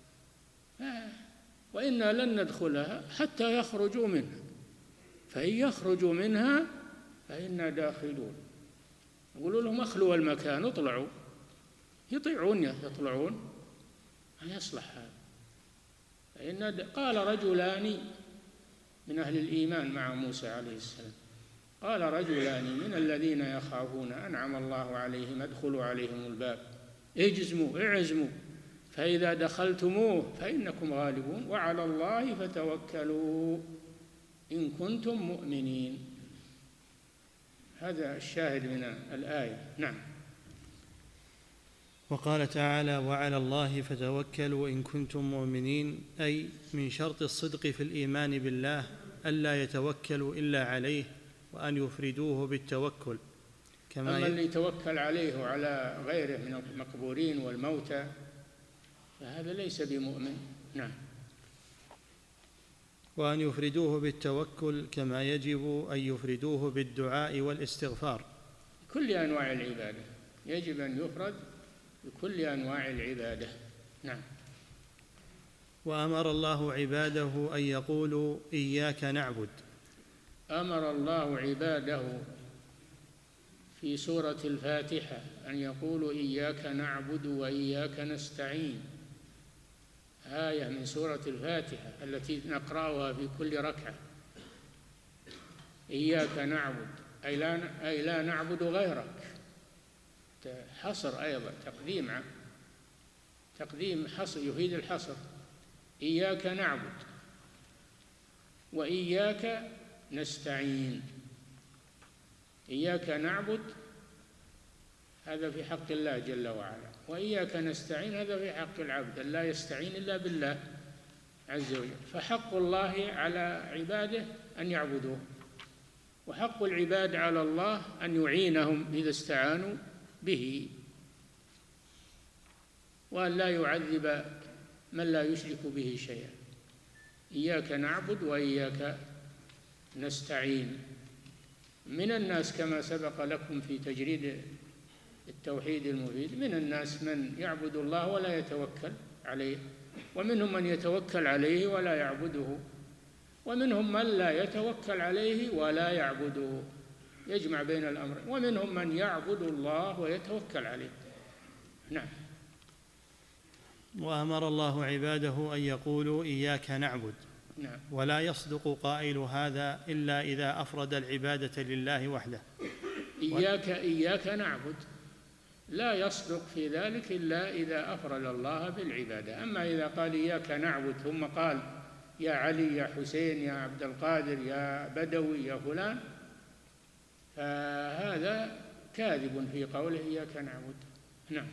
وإنا لن ندخلها حتى يخرجوا منها فإن يخرجوا منها فإنا داخلون. يقولوا لهم اخلوا المكان اطلعوا، يطيعون يطلعون، أن يصلح هذا. فإن قال رجلان من أهل الإيمان مع موسى عليه السلام، قال رجلان من الذين يخافون أنعم الله عليهم ادخلوا عليهم الباب اجزموا اعزموا فإذا دخلتموه فإنكم غالبون وعلى الله فتوكلوا إن كنتم مؤمنين. هذا الشاهد من الآية. نعم. وقال تعالى: وعلى الله فتوكلوا إن كنتم مؤمنين، أي من شرط الصدق في الإيمان بالله ألا يتوكلوا إلا عليه وأن يفردوه بالتوكل. كما أما اللي يتوكل عليه وعلى غيره من المقبورين والموتى فهذا ليس بمؤمن. نعم. وأن يفردوه بالتوكل كما يجب أن يفردوه بالدعاء والاستغفار. كل أنواع العبادة يجب أن يفرد بكل أنواع العبادة. نعم. وأمر الله عباده أن يقولوا إياك نعبد. أمر الله عباده في سورة الفاتحة أن يقولوا إياك نعبد وإياك نستعين، آية من سورة الفاتحة التي نقرأها في كل ركعة. إياك نعبد أي لا, أي لا نعبد غيرك، حصر أيضا، تقديم تقديم حصر يفيد الحصر. إياك نعبد وإياك نستعين. إياك نعبد هذا في حق الله جل وعلا، وإياك نستعين هذا في حق العبد، لا يستعين إلا بالله عز وجل. فحق الله على عباده أن يعبدوه، وحق العباد على الله أن يعينهم إذا استعانوا به، وأن لا يعذب من لا يشرك به شيئا. إياك نعبد وإياك نستعين. من الناس كما سبق لكم في تجريد التوحيد المفيد، من الناس من يعبد الله ولا يتوكل عليه، ومنهم من يتوكل عليه ولا يعبده، ومنهم من لا يتوكل عليه ولا يعبده، يجمع بين الأمر، ومنهم من يعبد الله ويتوكل عليه. نعم. وأمر الله عباده أن يقولوا إياك نعبد. نعم. ولا يصدق قائل هذا إلا إذا أفرد العبادة لله وحده. إياك إياك نعبد، لا يصدق في ذلك إلا إذا أفرد الله بالعبادة. أما إذا قال إياك نعبد ثم قال يا علي يا حسين يا عبد القادر يا بدوي يا فلان، فهذا كاذب في قوله إياك نعبد. نعم.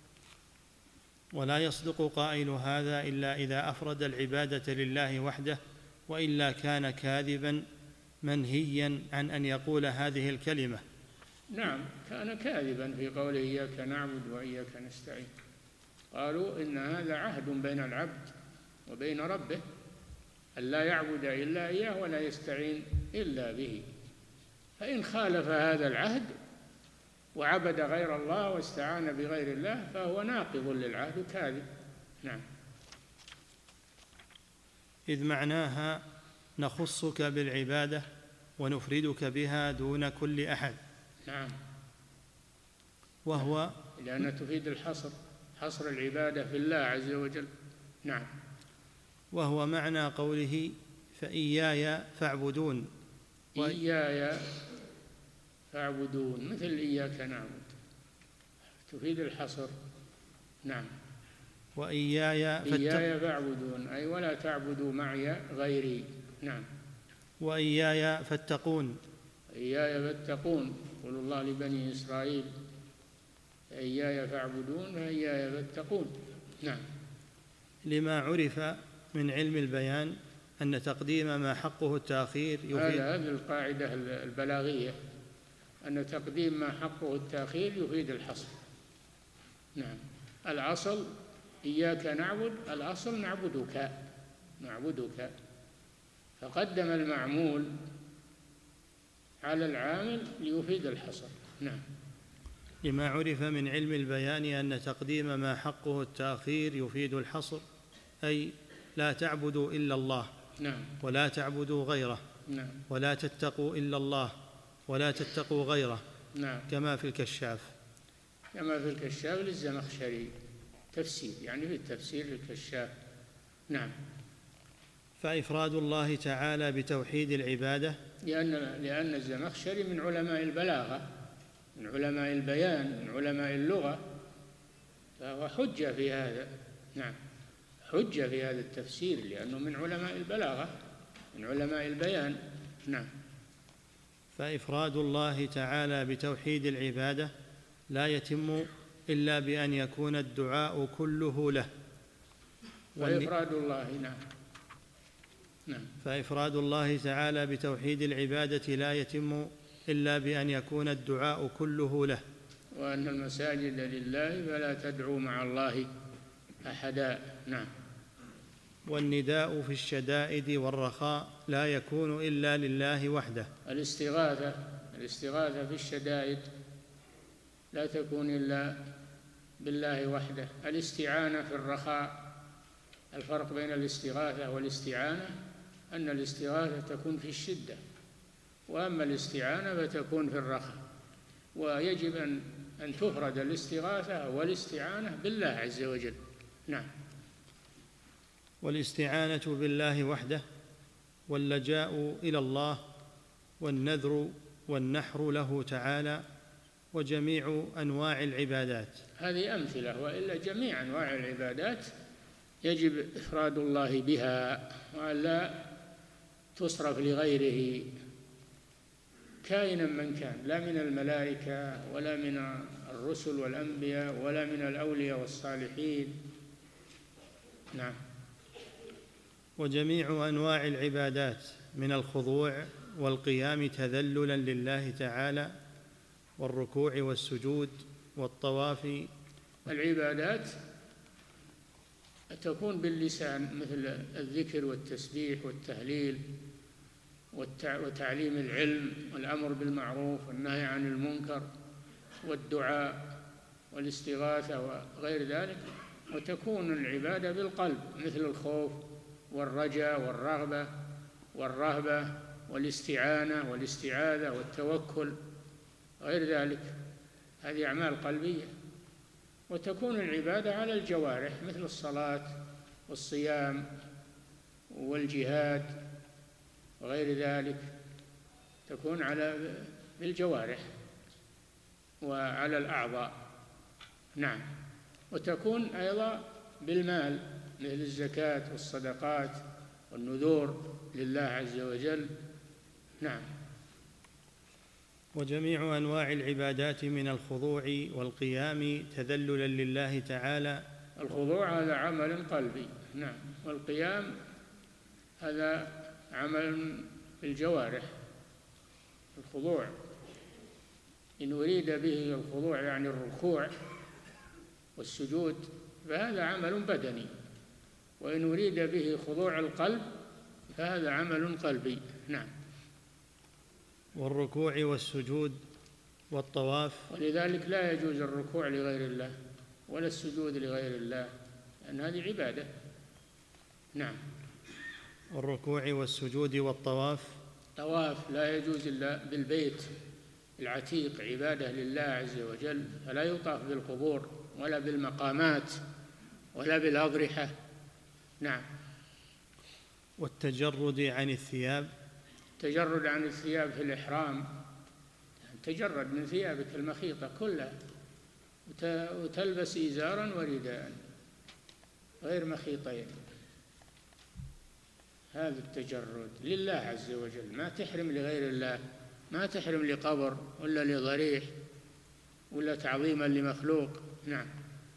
ولا يصدق قائل هذا إلا إذا أفرد العبادة لله وحده، وإلا كان كاذبا منهيا عن أن يقول هذه الكلمة. نعم، كان كاذبا في قوله إياك نعبد وإياك نستعين. قالوا إن هذا عهد بين العبد وبين ربه، ألا يعبد إلا إياه ولا يستعين إلا به، فإن خالف هذا العهد وعبد غير الله واستعان بغير الله فهو ناقض للعهد كاذب. نعم. إذ معناها نخصك بالعبادة ونفردك بها دون كل أحد. نعم. وهو لأنها تفيد الحصر، حصر العبادة في الله عز وجل. نعم. وهو معنى قوله فإياي فاعبدون. إياي فاعبدون، مثل إياك نعبد، تفيد الحصر. نعم. وإياي فاتق... إياي فاعبدون، أي ولا تعبدوا معي غيري. نعم. وإياي فاتقون. إياي فاتقون، قول الله لبني إسرائيل إياي فاعبدون وإياي فاتقون. نعم. لما عرف من علم البيان أن تقديم ما حقه التأخير يفيد. هذا هذه القاعدة البلاغية، أن تقديم ما حقه التأخير يفيد الحصر. نعم. الأصل إياك نعبد، الأصل نعبدك نعبدك فقدم المعمول على العامل ليفيد الحصر. نعم. لما عرف من علم البيان أن تقديم ما حقه التأخير يفيد الحصر، أي لا تعبدوا إلا الله. نعم. ولا تعبدوا غيره. نعم. ولا تتقوا إلا الله ولا تتقوا غيره. نعم. كما في الكشاف. كما في الكشاف للزمخشري تفسير، يعني في التفسير للكشاف. نعم. فإفراد الله تعالى بتوحيد العبادة، لأن لأن الزمخشري من علماء البلاغة، من علماء البيان، من علماء اللغة، فهو حجة في هذا. نعم، حجة في هذا التفسير لأنه من علماء البلاغة، من علماء البيان. نعم. فإفراد الله تعالى بتوحيد العبادة لا يتم إلا بأن يكون الدعاء كله له. فإفراد الله نعم. نعم. فإفراد الله تعالى بتوحيد العبادة لا يتم إلا بأن يكون الدعاء كله له. وأن المساجد لله فلا تدعوا مع الله أحدا. نعم. والنداء في الشدائد والرخاء لا يكون إلا لله وحده. الاستغاثة الاستغاثة في الشدائد لا تكون إلا بالله وحده. الاستعانة في الرخاء، الفرق بين الاستغاثة والاستعانة أن الاستغاثة تكون في الشدة، وأما الاستعانة فتكون في الرخاء. ويجب أن أن تفرد الاستغاثة والاستعانة بالله عز وجل. نعم. والاستعانة بالله وحده، واللجاء إلى الله، والنذر والنحر له تعالى، وجميع أنواع العبادات. هذه أمثلة، وإلا جميع أنواع العبادات يجب إفراد الله بها، وألا تصرف لغيره كائنا من كان، لا من الملائكة ولا من الرسل والأنبياء ولا من الأولياء والصالحين. نعم. وجميع أنواع العبادات من الخضوع والقيام تذللا لله تعالى والركوع والسجود والطواف. العبادات تكون باللسان مثل الذكر والتسبيح والتهليل وتعليم العلم والأمر بالمعروف والنهي عن المنكر والدعاء والاستغاثة وغير ذلك. وتكون العبادة بالقلب مثل الخوف والرجاء والرغبة والرهبة والاستعانة والاستعاذة والتوكل غير ذلك، هذه أعمال قلبية. وتكون العبادة على الجوارح مثل الصلاة والصيام والجهاد وغير ذلك، تكون على بالجوارح وعلى الأعضاء. نعم. وتكون أيضا بالمال مثل الزكاة والصدقات والنذور لله عز وجل. نعم. وجميع أنواع العبادات من الخضوع والقيام تذللا لله تعالى. الخضوع هذا عمل قلبي، نعم، والقيام هذا عمل بالجوارح. الخضوع إن أريد به الخضوع يعني الركوع والسجود فهذا عمل بدني، وإن أريد به خضوع القلب فهذا عمل قلبي. نعم. والركوع والسجود والطواف. ولذلك لا يجوز الركوع لغير الله ولا السجود لغير الله، لأن هذه عبادة. نعم. والركوع والسجود والطواف. طواف لا يجوز إلا بالبيت العتيق، عبادة لله عز وجل، فلا يطاف بالقبور ولا بالمقامات ولا بالأضرحة. نعم. والتجرد عن الثياب. التجرد عن الثياب في الإحرام، تجرد من ثيابك المخيطة كلها وتلبس إزارا ورداء غير مخيطين، هذا التجرد لله عز وجل، ما تحرم لغير الله، ما تحرم لقبر ولا لضريح ولا تعظيما لمخلوق. نعم.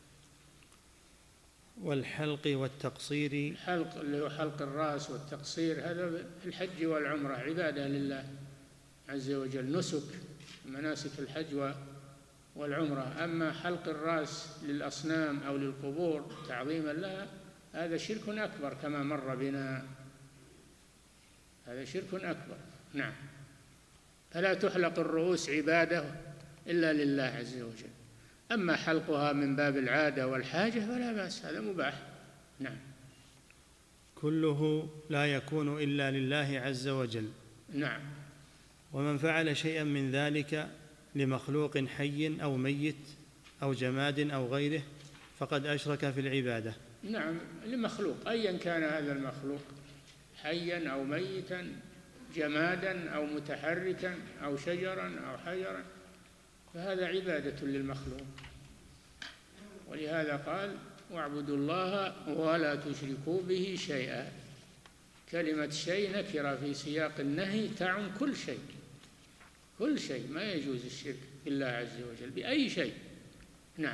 والحلق والتقصير. الحلق اللي هو حلق الرأس والتقصير هذا في الحج والعمرة عبادة لله عز وجل، نسك مناسك الحج والعمرة. أما حلق الرأس للأصنام أو للقبور تعظيما لها هذا شرك أكبر كما مر بنا، هذا شرك أكبر. نعم. فلا تحلق الرؤوس عبادة إلا لله عز وجل، أما حلقها من باب العادة والحاجة فلا بأس، هذا مباح. نعم. كله لا يكون إلا لله عز وجل. نعم. ومن فعل شيئا من ذلك لمخلوق حي أو ميت أو جماد أو غيره فقد أشرك في العبادة. نعم، لمخلوق أيا كان هذا المخلوق، حيا أو ميتا، جمادا أو متحركا أو شجرا أو حجرا، فهذا عبادة للمخلوق. ولهذا قال: واعبدوا الله ولا تشركوا به شيئا. كلمة شيء نكرة في سياق النهي تعم كل شيء، كل شيء، ما يجوز الشرك بالله عز وجل بأي شيء. نعم.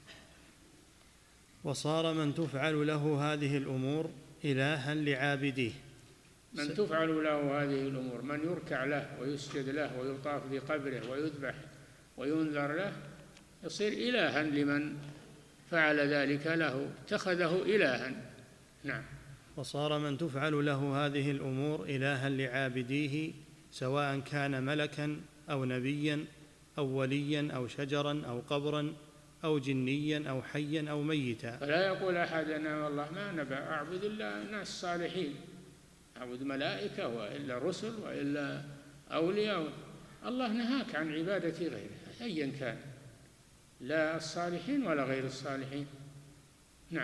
وصار من تفعل له هذه الأمور إلها لعابديه. من تفعل له هذه الأمور، من يركع له ويسجد له ويطاف بقبره ويذبح وينذر له، يصير إلها لمن فعل ذلك له، اتخذه إلها. نعم. وصار من تفعل له هذه الأمور إلها لعابديه، سواء كان ملكا أو نبيا أو وليا أو شجرا أو قبرا أو جنيا أو حيا أو ميتا. فلا يقول أحد: أنا والله ما نبى أعبد إلا ناس صالحين، أعبد ملائكة وإلا رسل وإلا أولياء. الله نهاك عن عبادة غيره أيا كان، لا الصالحين ولا غير الصالحين. نعم.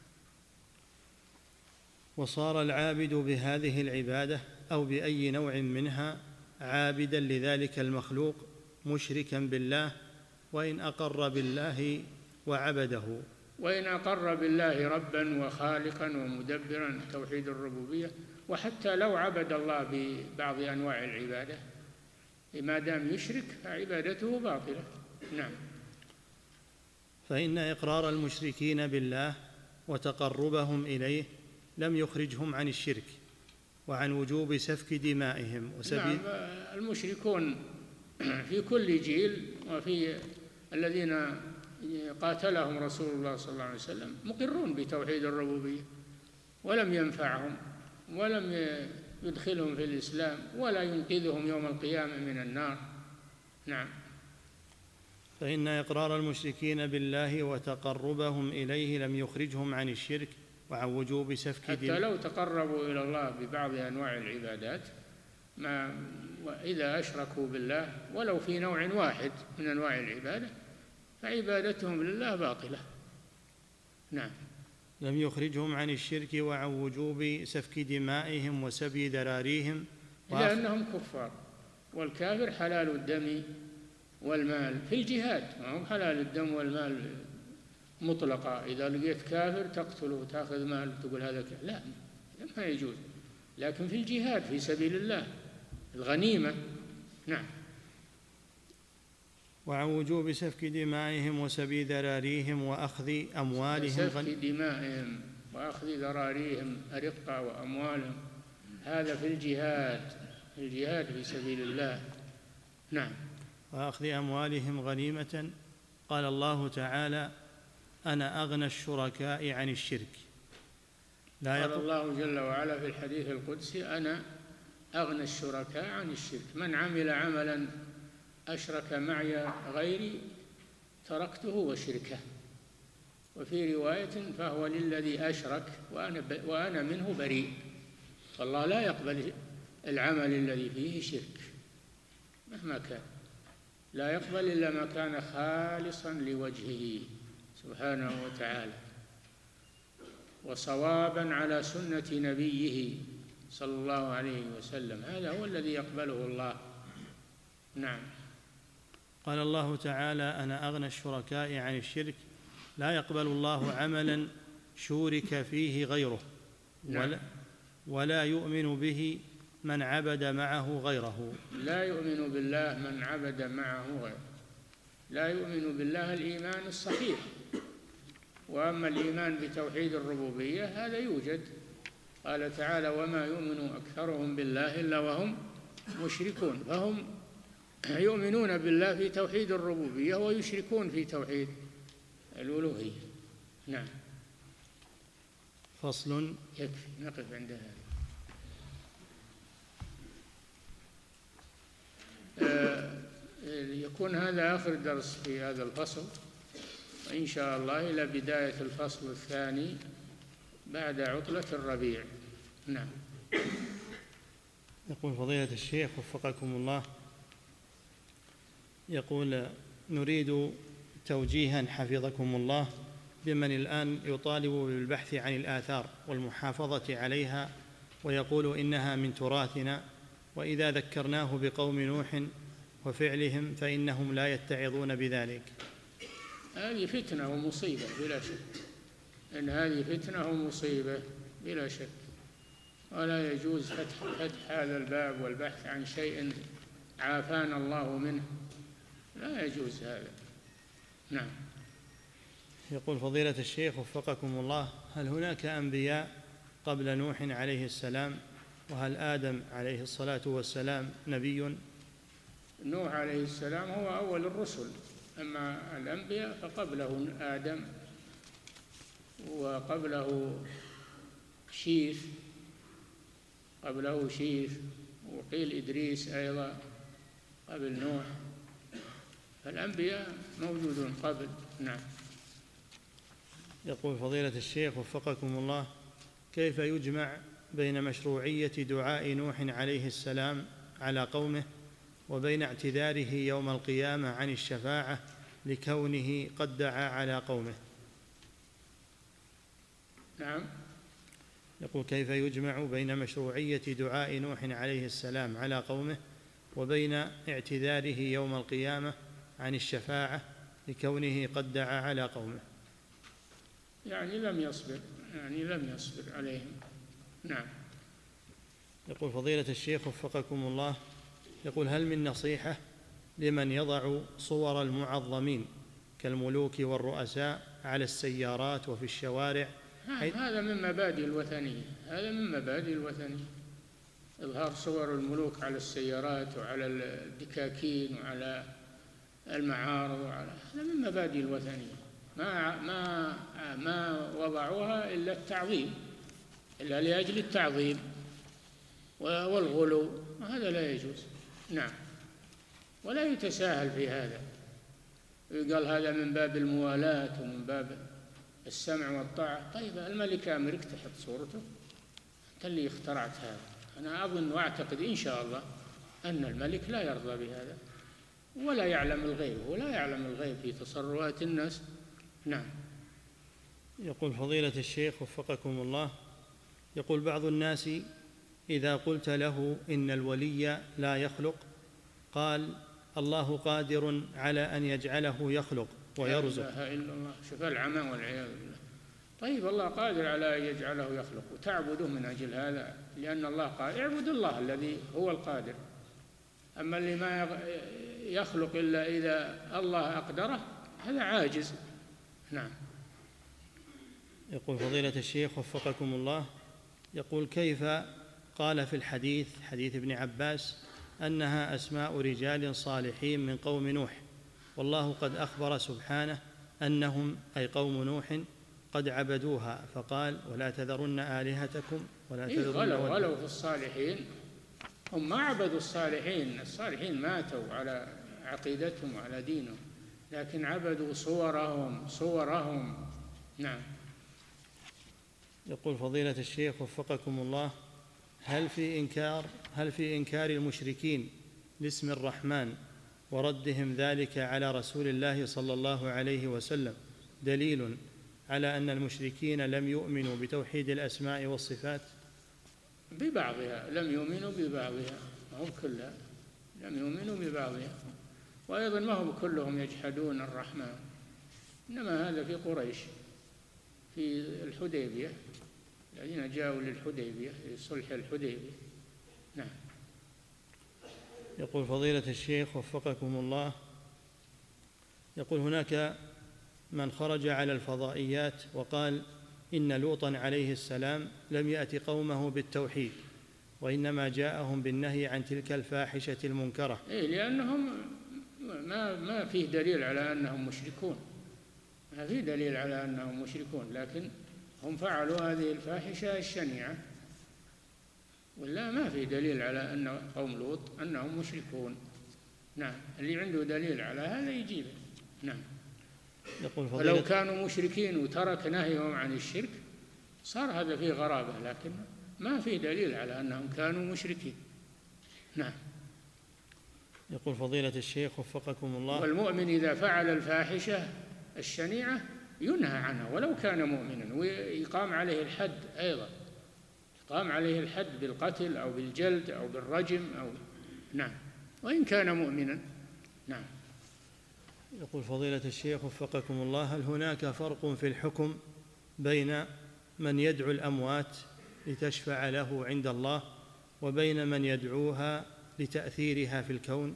وصار العابد بهذه العبادة أو بأي نوع منها عابدا لذلك المخلوق مشركا بالله، وإن أقر بالله وعبده. وإن أقر بالله ربا وخالقا ومدبرا، توحيد الربوبية، وحتى لو عبد الله ببعض أنواع العبادة ما دام يشرك فعبادته باطلة. نعم. فإن إقرار المشركين بالله وتقربهم إليه لم يخرجهم عن الشرك وعن وجوب سفك دمائهم وسبيل. نعم، المشركون في كل جيل وفي الذين قاتلهم رسول الله صلى الله عليه وسلم مقرون بتوحيد الربوبية، ولم ينفعهم ولم يدخلهم في الإسلام ولا ينقذهم يوم القيامة من النار. نعم. فإن إقرار المشركين بالله وتقربهم إليه لم يخرجهم عن الشرك وعن وجوب سفك دمائهم. حتى لو تقربوا إلى الله ببعض أنواع العبادات، ما إذا أشركوا بالله ولو في نوع واحد من أنواع العبادة فعبادتهم لله باطلة. نعم. لم يخرجهم عن الشرك وعن وجوب سفك دمائهم وسبي ذراريهم لأنهم كفار، والكافر حلال الدم والمال في الجهاد، ما هو حلال الدم والمال مطلقة. إذا لقيت كافر تقتله وتأخذ مال تقول هذا كافر، لا، ما يجوز. لكن في الجهاد في سبيل الله الغنيمة. نعم. وعن وجوب سفك دمائهم وسبي ذراريهم وأخذ أموالهم. سفك دمائهم وأخذ ذراريهم أرقة وأموالهم هذا في الجهاد، في الجهاد في سبيل الله. نعم. وأخذ أموالهم غنيمة. قال الله تعالى: أنا أغنى الشركاء عن الشرك. لا قال الله جل وعلا في الحديث القدسي: أنا أغنى الشركاء عن الشرك، من عمل عملا أشرك معي غيري تركته وشركه. وفي رواية: فهو للذي أشرك وأنا, وأنا منه بريء. فالله لا يقبل العمل الذي فيه شرك مهما كان، لا يقبل إلا ما كان خالصا لوجهه سبحانه وتعالى وصوابا على سنة نبيه صلى الله عليه وسلم، هذا هو الذي يقبله الله. نعم. قال الله تعالى: أنا أغنى الشركاء عن الشرك. لا يقبل الله عملا شورك فيه غيره. نعم. ولا, ولا يؤمن به من عبد معه غيره. لا يؤمن بالله من عبد معه غيره. لا يؤمن بالله الإيمان الصحيح. وأما الإيمان بتوحيد الربوبية هذا يوجد. قال تعالى: وما يؤمن أكثرهم بالله إلا وهم مشركون. فهم يؤمنون بالله في توحيد الربوبية ويشركون في توحيد الألوهية. نعم. فصل. يكفي نقف عند هذا. آه يكون هذا آخر درس في هذا الفصل، وإن شاء الله إلى بداية الفصل الثاني بعد عطلة الربيع. نعم. يقول فضيلة الشيخ وفقكم الله، يقول: نريد توجيها حفظكم الله بمن الآن يطالب بالبحث عن الآثار والمحافظة عليها ويقول إنها من تراثنا، وإذا ذكرناه بقوم نوح وفعلهم فإنهم لا يتعظون بذلك. هذه فتنة ومصيبة بلا شك، إن هذه فتنة ومصيبة بلا شك، ولا يجوز فتح, فتح هذا الباب والبحث عن شيء عافانا الله منه، لا يجوز هذا. نعم. يقول فضيلة الشيخ وفقكم الله: هل هناك أنبياء قبل نوح عليه السلام؟ وهل آدم عليه الصلاة والسلام نبي؟ نوح عليه السلام هو أول الرسل، أما الأنبياء فقبله آدم وقبله شيث قبله شيث وقيل إدريس أيضا قبل نوح، فالأنبياء موجودون قبل. نعم. يقول فضيلة الشيخ وفقكم الله: كيف يجمع بين مشروعية دعاء نوح عليه السلام على قومه وبين اعتذاره يوم القيامة عن الشفاعة لكونه قد دعا على قومه؟ نعم. يقول: كيف يجمع بين مشروعية دعاء نوح عليه السلام على قومه وبين اعتذاره يوم القيامة عن الشفاعة لكونه قد دعا على قومه؟ يعني لم يصبر يعني لم يصبر عليهم. نعم. يقول فضيلة الشيخ وفقكم الله: يقول: هل من نصيحة لمن يضع صور المعظمين كالملوك والرؤساء على السيارات وفي الشوارع؟ هذا من مبادئ الوثنية، هذا من مبادئ الوثنية، إظهار صور الملوك على السيارات وعلى الدكاكين وعلى المعارض وعلى، هذا من مبادئ الوثنية، ما ما ما وضعوها إلا التعظيم، إلا لأجل التعظيم والغلو، هذا لا يجوز. نعم، ولا يتساهل في هذا، يقال هذا من باب الموالاة ومن باب السمع والطاعة. طيب الملك أمرك تحط صورته؟ أنت اللي اخترعت هذا. أنا أظن وأعتقد إن شاء الله أن الملك لا يرضى بهذا، ولا يعلم الغيب، ولا يعلم الغيب في تصرفات الناس. نعم. يقول فضيلة الشيخ وفقكم الله، يقول بعض الناس إذا قلت له إن الولي لا يخلق قال: الله قادر على أن يجعله يخلق ويرزق. لا إله إلا الله. شوف العمى والعياذ بالله. طيب الله قادر على أن يجعله يخلق وتعبده من أجل هذا، لأن الله قادر، اعبد الله الذي هو القادر. أما اللي ما يخلق إلا إذا الله أقدره هذا عاجز. نعم. يقول فضيلة الشيخ وفقكم الله، يقول: كيف قال في الحديث حديث ابن عباس أنها أسماء رجال صالحين من قوم نوح، والله قد أخبر سبحانه أنهم أي قوم نوح قد عبدوها، فقال: ولا تذرن آلهتكم ولا تذرن. ولو, ولو في الصالحين هم ما عبدوا الصالحين، الصالحين ماتوا على عقيدتهم وعلى دينهم، لكن عبدوا صورهم صورهم. نعم. يقول فضيلة الشيخ وفقكم الله، هل في إنكار هل في إنكار المشركين لاسم الرحمن وردهم ذلك على رسول الله صلى الله عليه وسلم دليل على أن المشركين لم يؤمنوا بتوحيد الأسماء والصفات؟ ببعضها، لم يؤمنوا ببعضها، ما هم كلها، لم يؤمنوا ببعضها. وأيضا ما هم كلهم يجحدون الرحمن، إنما هذا في قريش في الحديبية، الذين جاءوا للحديبية في صلح الحديبية. نعم. يقول فضيلة الشيخ وفقكم الله، يقول هناك من خرج على الفضائيات وقال إن لوطا عليه السلام لم يأت قومه بالتوحيد، وإنما جاءهم بالنهي عن تلك الفاحشة المنكرة. إيه، لأنهم ما ما فيه دليل على أنهم مشركون، ما فيه دليل على أنهم مشركون، لكن هم فعلوا هذه الفاحشة الشنيعة، ولا ما في دليل على أن قوم لوط أنهم مشركون. نعم، اللي عنده دليل على هذا يجيبه. نعم. ولو كانوا مشركين وترك نهيهم عن الشرك صار هذا فيه غرابة، لكن ما في دليل على أنهم كانوا مشركين. نعم. يقول فضيلة الشيخ وفقكم الله، والمؤمن إذا فعل الفاحشة الشنيعة ينهى عنها ولو كان مؤمنا، ويقام عليه الحد أيضا، يقام عليه الحد بالقتل أو بالجلد أو بالرجم أو نعم، وإن كان مؤمنا. نعم. يقول فضيلة الشيخ وفقكم الله، هل هناك فرق في الحكم بين من يدعو الأموات لتشفع له عند الله وبين من يدعوها لتأثيرها في الكون؟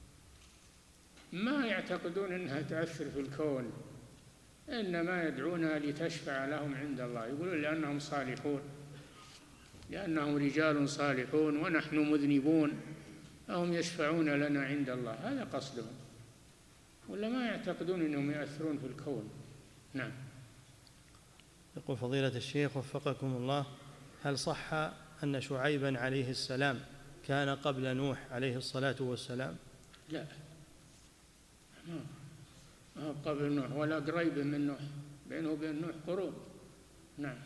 ما يعتقدون أنها تأثر في الكون، إنما يدعونها لتشفع لهم عند الله، يقولون لأنهم صالحون، لأنهم رجال صالحون ونحن مذنبون فهم يشفعون لنا عند الله، هذا قصدهم، ولا ما يعتقدون أنهم يأثرون في الكون. نعم. يقول فضيلة الشيخ وفقكم الله، هل صح أن شعيبا عليه السلام كان قبل نوح عليه الصلاة والسلام؟ لا، ما قبل نوح ولا قريب من نوح، بينه وبين نوح قرون. نعم.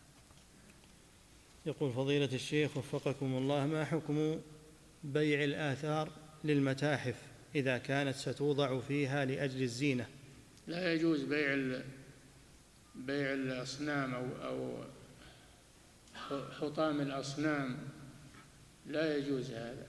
يقول فضيلة الشيخ وفقكم الله، ما حكم بيع الآثار للمتاحف إذا كانت ستوضع فيها لأجل الزينة؟ لا يجوز بيع بيع الأصنام أو أو حطام الأصنام، لا يجوز هذا.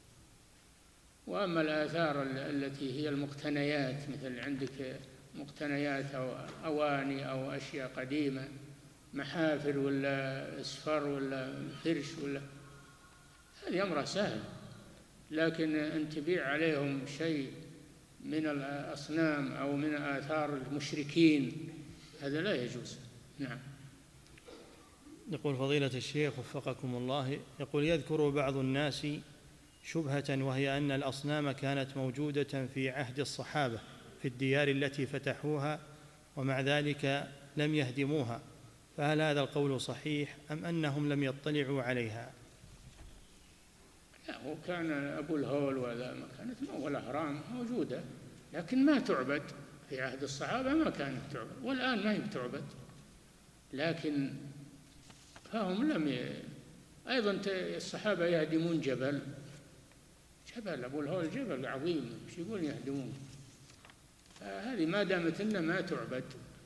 وأما الآثار التي هي المقتنيات، مثل عندك مقتنيات أو أواني أو أشياء قديمة، محافل ولا أسفار ولا فرش ولا، هذه أمر سهل، لكن أن تبيع عليهم شيء من الأصنام أو من آثار المشركين هذا لا يجوز. نعم. يقول فضيلة الشيخ وفقكم الله، يقول يذكر بعض الناس شبهة وهي أن الأصنام كانت موجودة في عهد الصحابة في الديار التي فتحوها ومع ذلك لم يهدموها، فهل هذا القول صحيح أم أنهم لم يطلعوا عليها؟ لا، وكان أبو الهول ولا ما كانت والأهرام موجودة لكن ما تعبد في عهد الصحابة، ما كانت تعبد والآن ما هي بتعبد، لكن فهم لم ي... أيضا الصحابة يهدمون جبل جبل أبو الهول جبل عظيم، ايش يقول يهدمون؟ هذه ما دامت إنها ما تعبد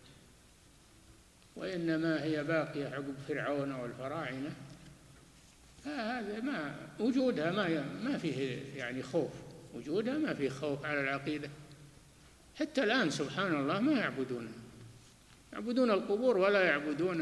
وإنما هي باقية عقب فرعون والفراعنة، فهذا ما وجودها ما ما فيه يعني خوف، وجودها ما فيه خوف على العقيدة. حتى الآن سبحان الله ما يعبدون يعبدون القبور ولا يعبدون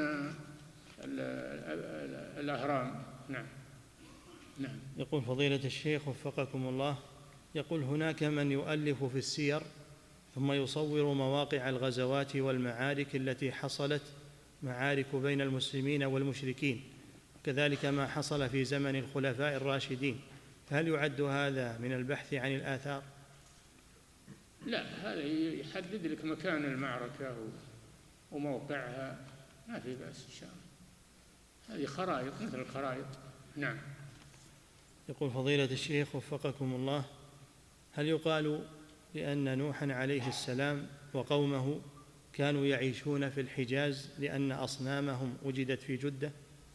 الأهرام. نعم. نعم. يقول فضيلة الشيخ وفقكم الله، يقول هناك من يؤلف في السير ثم يصور مواقع الغزوات والمعارك التي حصلت، معارك بين المسلمين والمشركين، كذلك ما حصل في زمن الخلفاء الراشدين، فهل يعد هذا من البحث عن الآثار؟ لا، هذا يحدد لك مكان المعركة وموقعها، ما في بأس إن شاء الله، هذه خرائط مثل الخرائط. نعم. يقول فضيلة الشيخ وفقكم الله، هل يقال بأن نوحا عليه السلام وقومه كانوا يعيشون في الحجاز لأن أصنامهم وجدت في جدة؟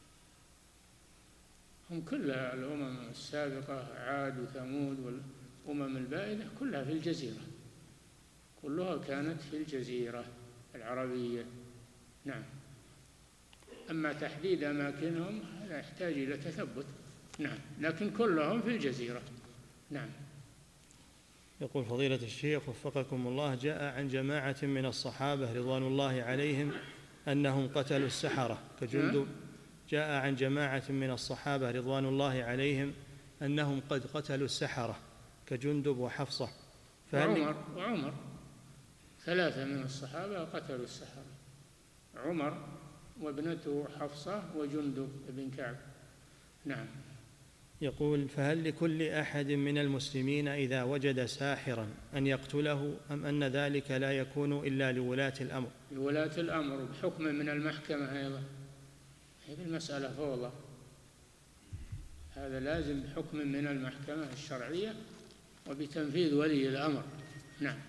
هم كلها الأمم السابقة عاد وثمود والأمم البائدة كلها في الجزيرة، كلها كانت في الجزيرة العربية. نعم. أما تحديد أماكنهم هذا يحتاج إلى تثبت. نعم، لكن كلهم في الجزيرة. نعم. يقول فضيلة الشيخ وفقكم الله، جاء عن جماعة من الصحابة رضوان الله عليهم أنهم قتلوا السحرة كجندب جاء عن جماعة من الصحابة رضوان الله عليهم أنهم قد قتلوا السحرة كجندب وحفصة، وعمر وعمر ثلاثة من الصحابة قتلوا السحرة، عمر وابنته حفصة وجندب بن كعب. نعم. يقول فهل لكل أحد من المسلمين إذا وجد ساحرا أن يقتله أم أن ذلك لا يكون إلا لولاة الأمر؟ لولاة الأمر بحكم من المحكمة أيضا، هي المسألة فوضى، هذا لازم بحكم من المحكمة الشرعية وبتنفيذ ولي الأمر. نعم.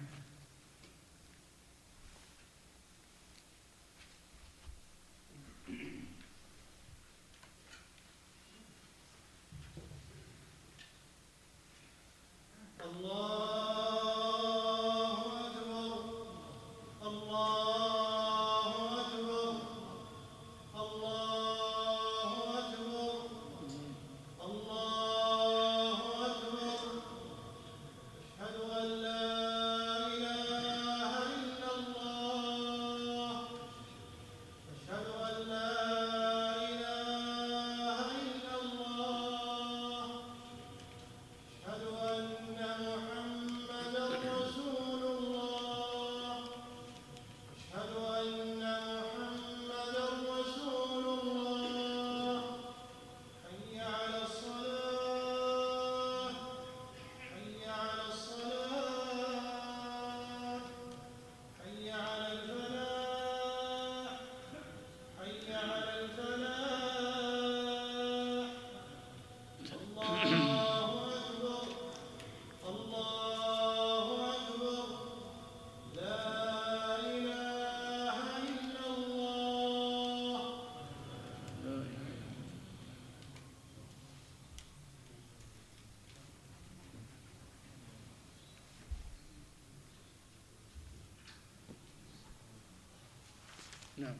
نعم.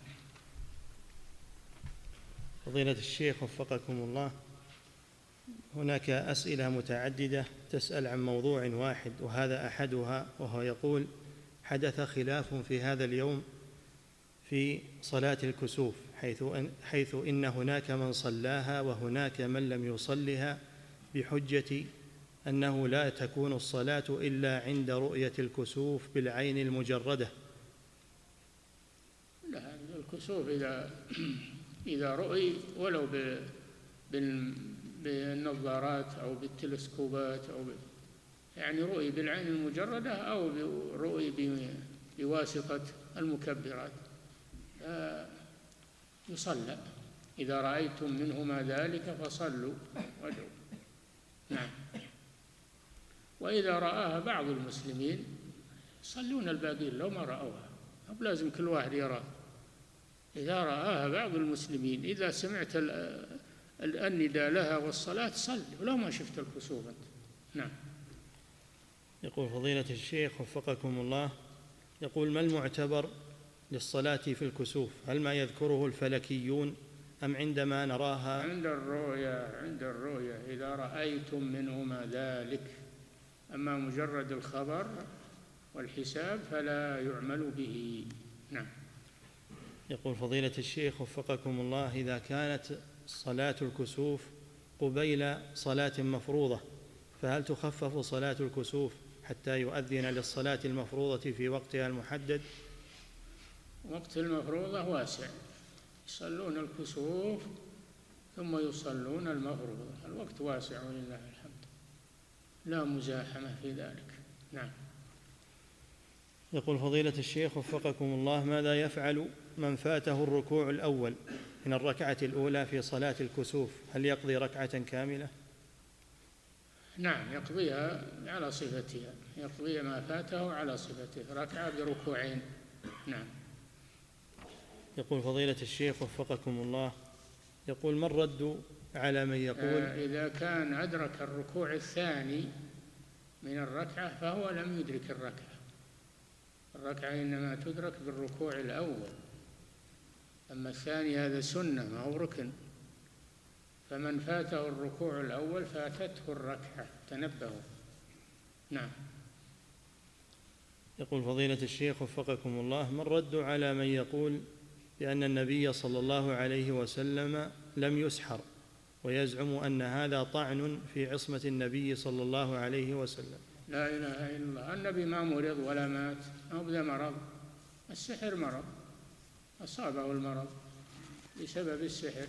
فضيلة الشيخ وفقكم الله، هناك أسئلة متعددة تسأل عن موضوع واحد وهذا أحدها، وهو يقول حدث خلاف في هذا اليوم في صلاة الكسوف، حيث, أن حيث إن هناك من صلاها وهناك من لم يصلها بحجة أنه لا تكون الصلاة إلا عند رؤية الكسوف بالعين المجردة. لا، الكسوف إذا إذا رؤي ولو بالنظارات أو بالتلسكوبات أو يعني رؤي بالعين المجردة أو رؤي بواسطة المكبرات يصلى. إذا رأيتم منهما ذلك فصلوا وادعوا. نعم. وإذا رآها بعض المسلمين يصلون الباقين لو ما رأوها، مو لازم كل واحد يراه. إذا رآها بعض المسلمين، إذا سمعت النداء لها والصلاة صل ولو ما شفت الكسوف أنت. نعم. يقول فضيلة الشيخ وفقكم الله، يقول ما المعتبر للصلاة في الكسوف؟ هل ما يذكره الفلكيون أم عندما نراها؟ عند الرؤيا، عند الرؤيا إذا رأيتم منهما ذلك. أما مجرد الخبر والحساب فلا يعمل به. نعم. يقول فضيلة الشيخ وفقكم الله، إذا كانت صلاة الكسوف قبيل صلاة مفروضة فهل تخفف صلاة الكسوف حتى يؤذن للصلاة المفروضة في وقتها المحدد؟ وقت المفروضة واسع، يصلون الكسوف ثم يصلون المفروضة، الوقت واسع ولله الحمد، لا مزاحمة في ذلك. نعم. يقول فضيلة الشيخ وفقكم الله، ماذا يفعل من فاته الركوع الأول من الركعة الأولى في صلاة الكسوف؟ هل يقضي ركعة كاملة؟ نعم، يقضيها على صفتها، يقضي ما فاته على صفته، ركعة بركوعين. نعم. يقول فضيلة الشيخ وفقكم الله، يقول ما الرد على من يقول آه إذا كان أدرك الركوع الثاني من الركعة فهو لم يدرك الركعة. الركعة إنما تدرك بالركوع الأول، أما الثاني هذا سنة ما هو ركن، فمن فاته الركوع الأول فاتته الركعة، تنبهوا. نعم. يقول فضيلة الشيخ وفقكم الله، ما الرد على من يقول بأن النبي صلى الله عليه وسلم لم يسحر ويزعم أن هذا طعن في عصمة النبي صلى الله عليه وسلم؟ لا إله إلا الله، النبي ما مرض ولا مات، ما بذا مرض. السحر مرض، أصابه المرض بسبب السحر،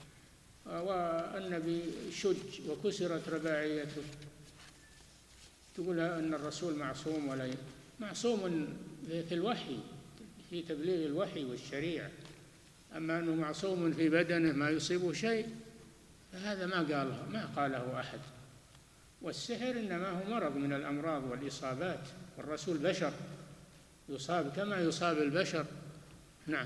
والنبي شج وكسرت رباعيته. تقول أن الرسول معصوم ولا ي... معصوم في الوحي، في تبليغ الوحي والشريعة، أما أنه معصوم في بدنه ما يصيبه شيء فهذا ما قاله ما قاله أحد. والسحر إنما هو مرض من الأمراض والإصابات، والرسول بشر يصاب كما يصاب البشر. نعم.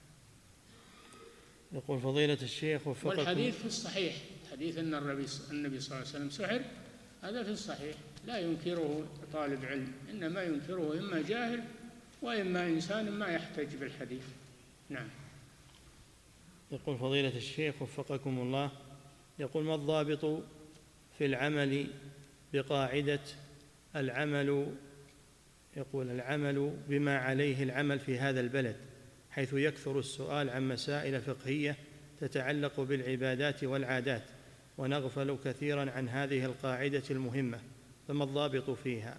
يقول فضيلة الشيخ وفقكم، والحديث في الصحيح، حديث أن النبي صلى الله عليه وسلم سحر، هذا في الصحيح، لا ينكره طالب علم، إنما ينكره إما جاهل وإما إنسان ما يحتج بالحديث. نعم. يقول فضيلة الشيخ وفقكم الله، يقول ما الضابط في العمل بقاعدة العمل، يقول العمل بما عليه العمل في هذا البلد، حيث يكثر السؤال عن مسائل فقهية تتعلق بالعبادات والعادات ونغفل كثيرا عن هذه القاعدة المهمة، فما الضابط فيها؟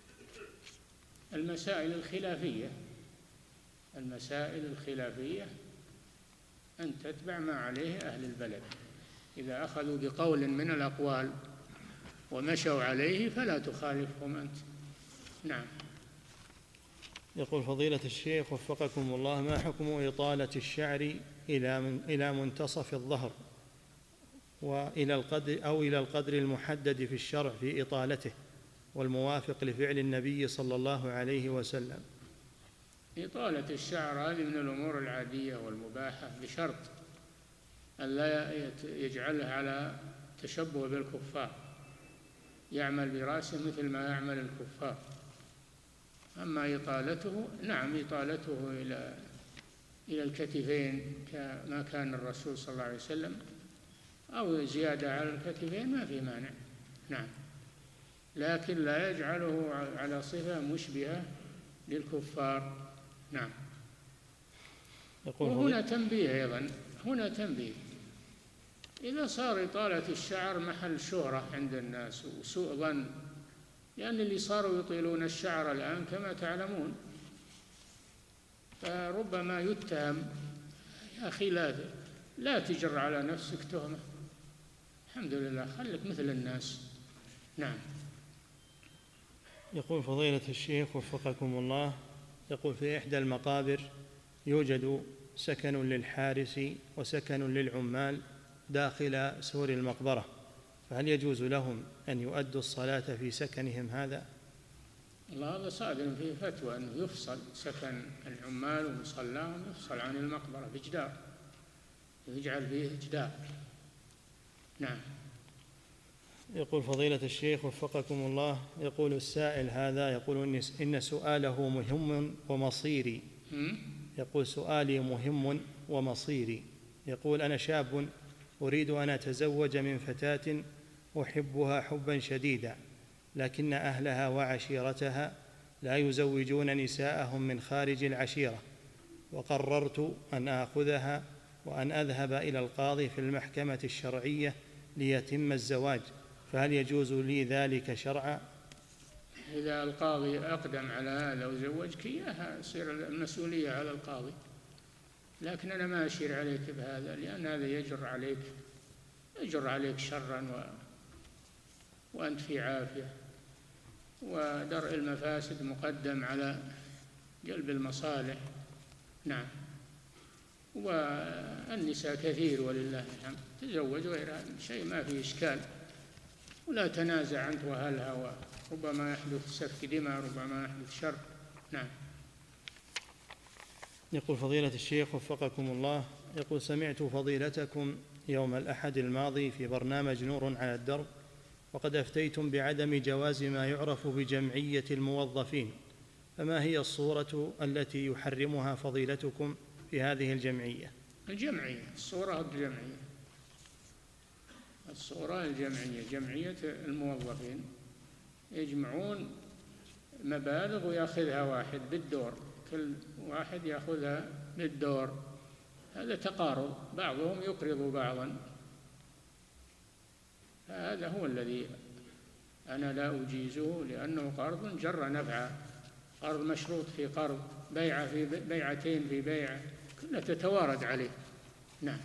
المسائل الخلافية، المسائل الخلافية أن تتبع ما عليه أهل البلد، إذا أخذوا بقول من الأقوال ومشوا عليه فلا تخالفهم أنت. نعم. يقول فضيلة الشيخ وفقكم الله، ما حكم إطالة الشعر إلى من إلى منتصف الظهر وإلى القدر أو إلى القدر المحدد في الشرع في إطالته والموافق لفعل النبي صلى الله عليه وسلم؟ إطالة الشعر هذه من الأمور العادية والمباحة، بشرط أن لا يجعلها على تشبه بالكفار، يعمل برأسه مثل ما يعمل الكفار. أما إطالته، نعم إطالته إلى إلى الكتفين كما كان الرسول صلى الله عليه وسلم، أو زيادة على الكتفين ما في مانع. نعم. لكن لا يجعله على صفة مشبهة للكفار. نعم. وهنا تنبيه أيضا، هنا تنبيه، إذا صار إطالة الشعر محل شهرة عند الناس وسوء ظن، لأن اللي صاروا يطيلون الشعر الآن كما تعلمون، فربما يتهم. يا أخي لا لا تجر على نفسك تهمة، الحمد لله، خلك مثل الناس. نعم. يقول فضيلة الشيخ وفقكم الله، يقول في إحدى المقابر يوجد سكن للحارس وسكن للعمال داخل سور المقبرة، فهل يجوز لهم أن يؤدوا الصلاة في سكنهم هذا؟ الله، هذا صادر فيه فتوى أنه يفصل سكن العمال ومصلاهم، يفصل عن المقبرة بجدار، يجعل فيه جدار. نعم. يقول فضيلة الشيخ وفقكم الله، يقول السائل هذا، يقول إن سؤاله مهم ومصيري. يقول سؤالي مهم ومصيري. يقول أنا شاب أريد أن أتزوج من فتاة أحبها حبا شديدا، لكن أهلها وعشيرتها لا يزوجون نساءهم من خارج العشيرة، وقررت أن آخذها وأن أذهب إلى القاضي في المحكمة الشرعية ليتم الزواج، فهل يجوز لي ذلك شرعا؟ إذا القاضي أقدم على هذا وزوجك إياها يصير المسؤولية على القاضي، لكن أنا ما أشير عليك بهذا، لأن هذا يجر عليك يجر عليك شرا و... وأنت في عافية، ودرء المفاسد مقدم على جلب المصالح. نعم. والنساء كثير ولله الحمد، تزوج غيرها شيء ما فيه إشكال، ولا تنازع أنت وأهلها، وربما يحدث سفك دماء، ربما يحدث شر. نعم. يقول فضيلة الشيخ وفقكم الله، يقول سمعت فضيلتكم يوم الأحد الماضي في برنامج نور على الدرب، وقد أفتيتم بعدم جواز ما يعرف بجمعية الموظفين، فما هي الصورة التي يحرمها فضيلتكم في هذه الجمعية؟ الجمعية، الصورة الجمعية، الصورة الجمعية، جمعية الموظفين يجمعون مبالغ ويأخذها واحد بالدور، كل واحد يأخذها بالدور، هذا تقارض، بعضهم يقرض بعضا، هذا هو الذي أنا لا أجيزه، لأنه قرض جر نفعا، قرض مشروط في قرض، بيعة في بيعتين في بيعة، كلها تتوارد عليه. نعم.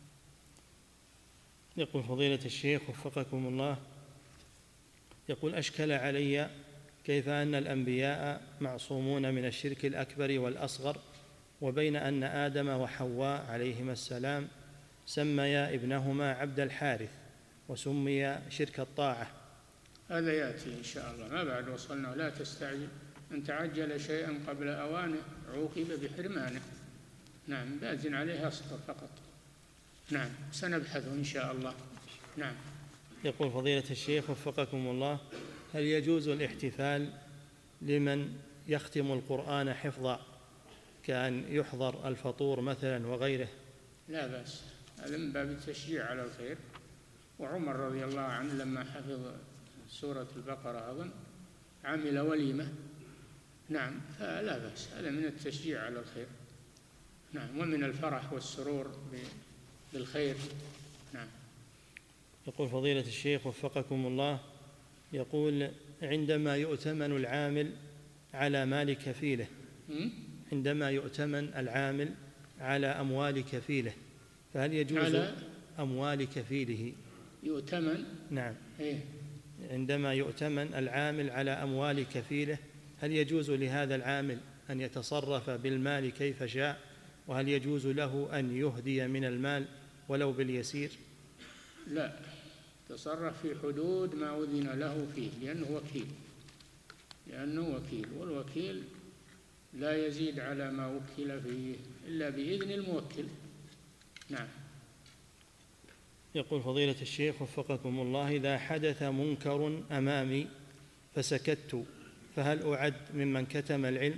يقول فضيلة الشيخ وفقكم الله، يقول أشكل علي كيف أن الأنبياء معصومون من الشرك الأكبر والأصغر، وبين أن آدم وحواء عليهما السلام سميا ابنهما عبد الحارث وسمي شرك الطاعة. هذا يأتي إن شاء الله، ما بعد وصلنا، لا تستعجل، من تعجل شيئا قبل أوانه عوقب بحرمانه. نعم، بازن عليها أسطر فقط. نعم، سنبحث إن شاء الله. نعم. يقول فضيلة الشيخ وفقكم الله، هل يجوز الاحتفال لمن يختم القرآن حفظا كأن يحضر الفطور مثلا وغيره؟ لا بأس، هذا من باب التشجيع على الخير، وعمر رضي الله عنه لما حفظ سورة البقرة أظن عمل وليمة. نعم، فلا بأس، هذا من التشجيع على الخير. نعم، ومن الفرح والسرور بالخير. نعم. يقول فضيلة الشيخ وفقكم الله، يقول عندما يؤتمن العامل على مال كفيله، عندما يؤتمن العامل على أموال كفيله، فهل يجوز على أموال كفيله؟ يؤتمن؟ نعم. إيه؟ عندما يؤتمن العامل على أموال كفيله، هل يجوز لهذا العامل أن يتصرف بالمال كيف شاء؟ وهل يجوز له أن يهدي من المال ولو باليسير؟ لا، تصرف في حدود ما أذن له فيه، لأنه وكيل، لأنه وكيل، والوكيل لا يزيد على ما وكل فيه إلا بإذن الموكل. نعم. يقول فضيلة الشيخ وفقكم الله، إذا حدث منكر أمامي فسكت فهل أعد ممن كتم العلم؟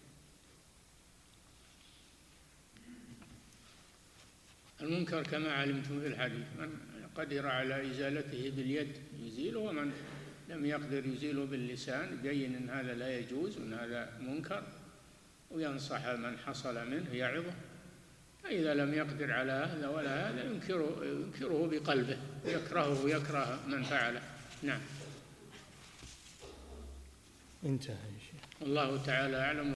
المنكر كما علمتم في الحديث، من قدر على إزالته باليد يزيله، ومن لم يقدر يزيله باللسان، يبين أن هذا لا يجوز وأن هذا منكر، وينصح من حصل منه يعظه. فإذا لم يقدر على هذا ولا هذا ينكره, ينكره بقلبه، يكرهه ويكره من فعله. نعم. انتهى يا شيخ. الله تعالى أعلم.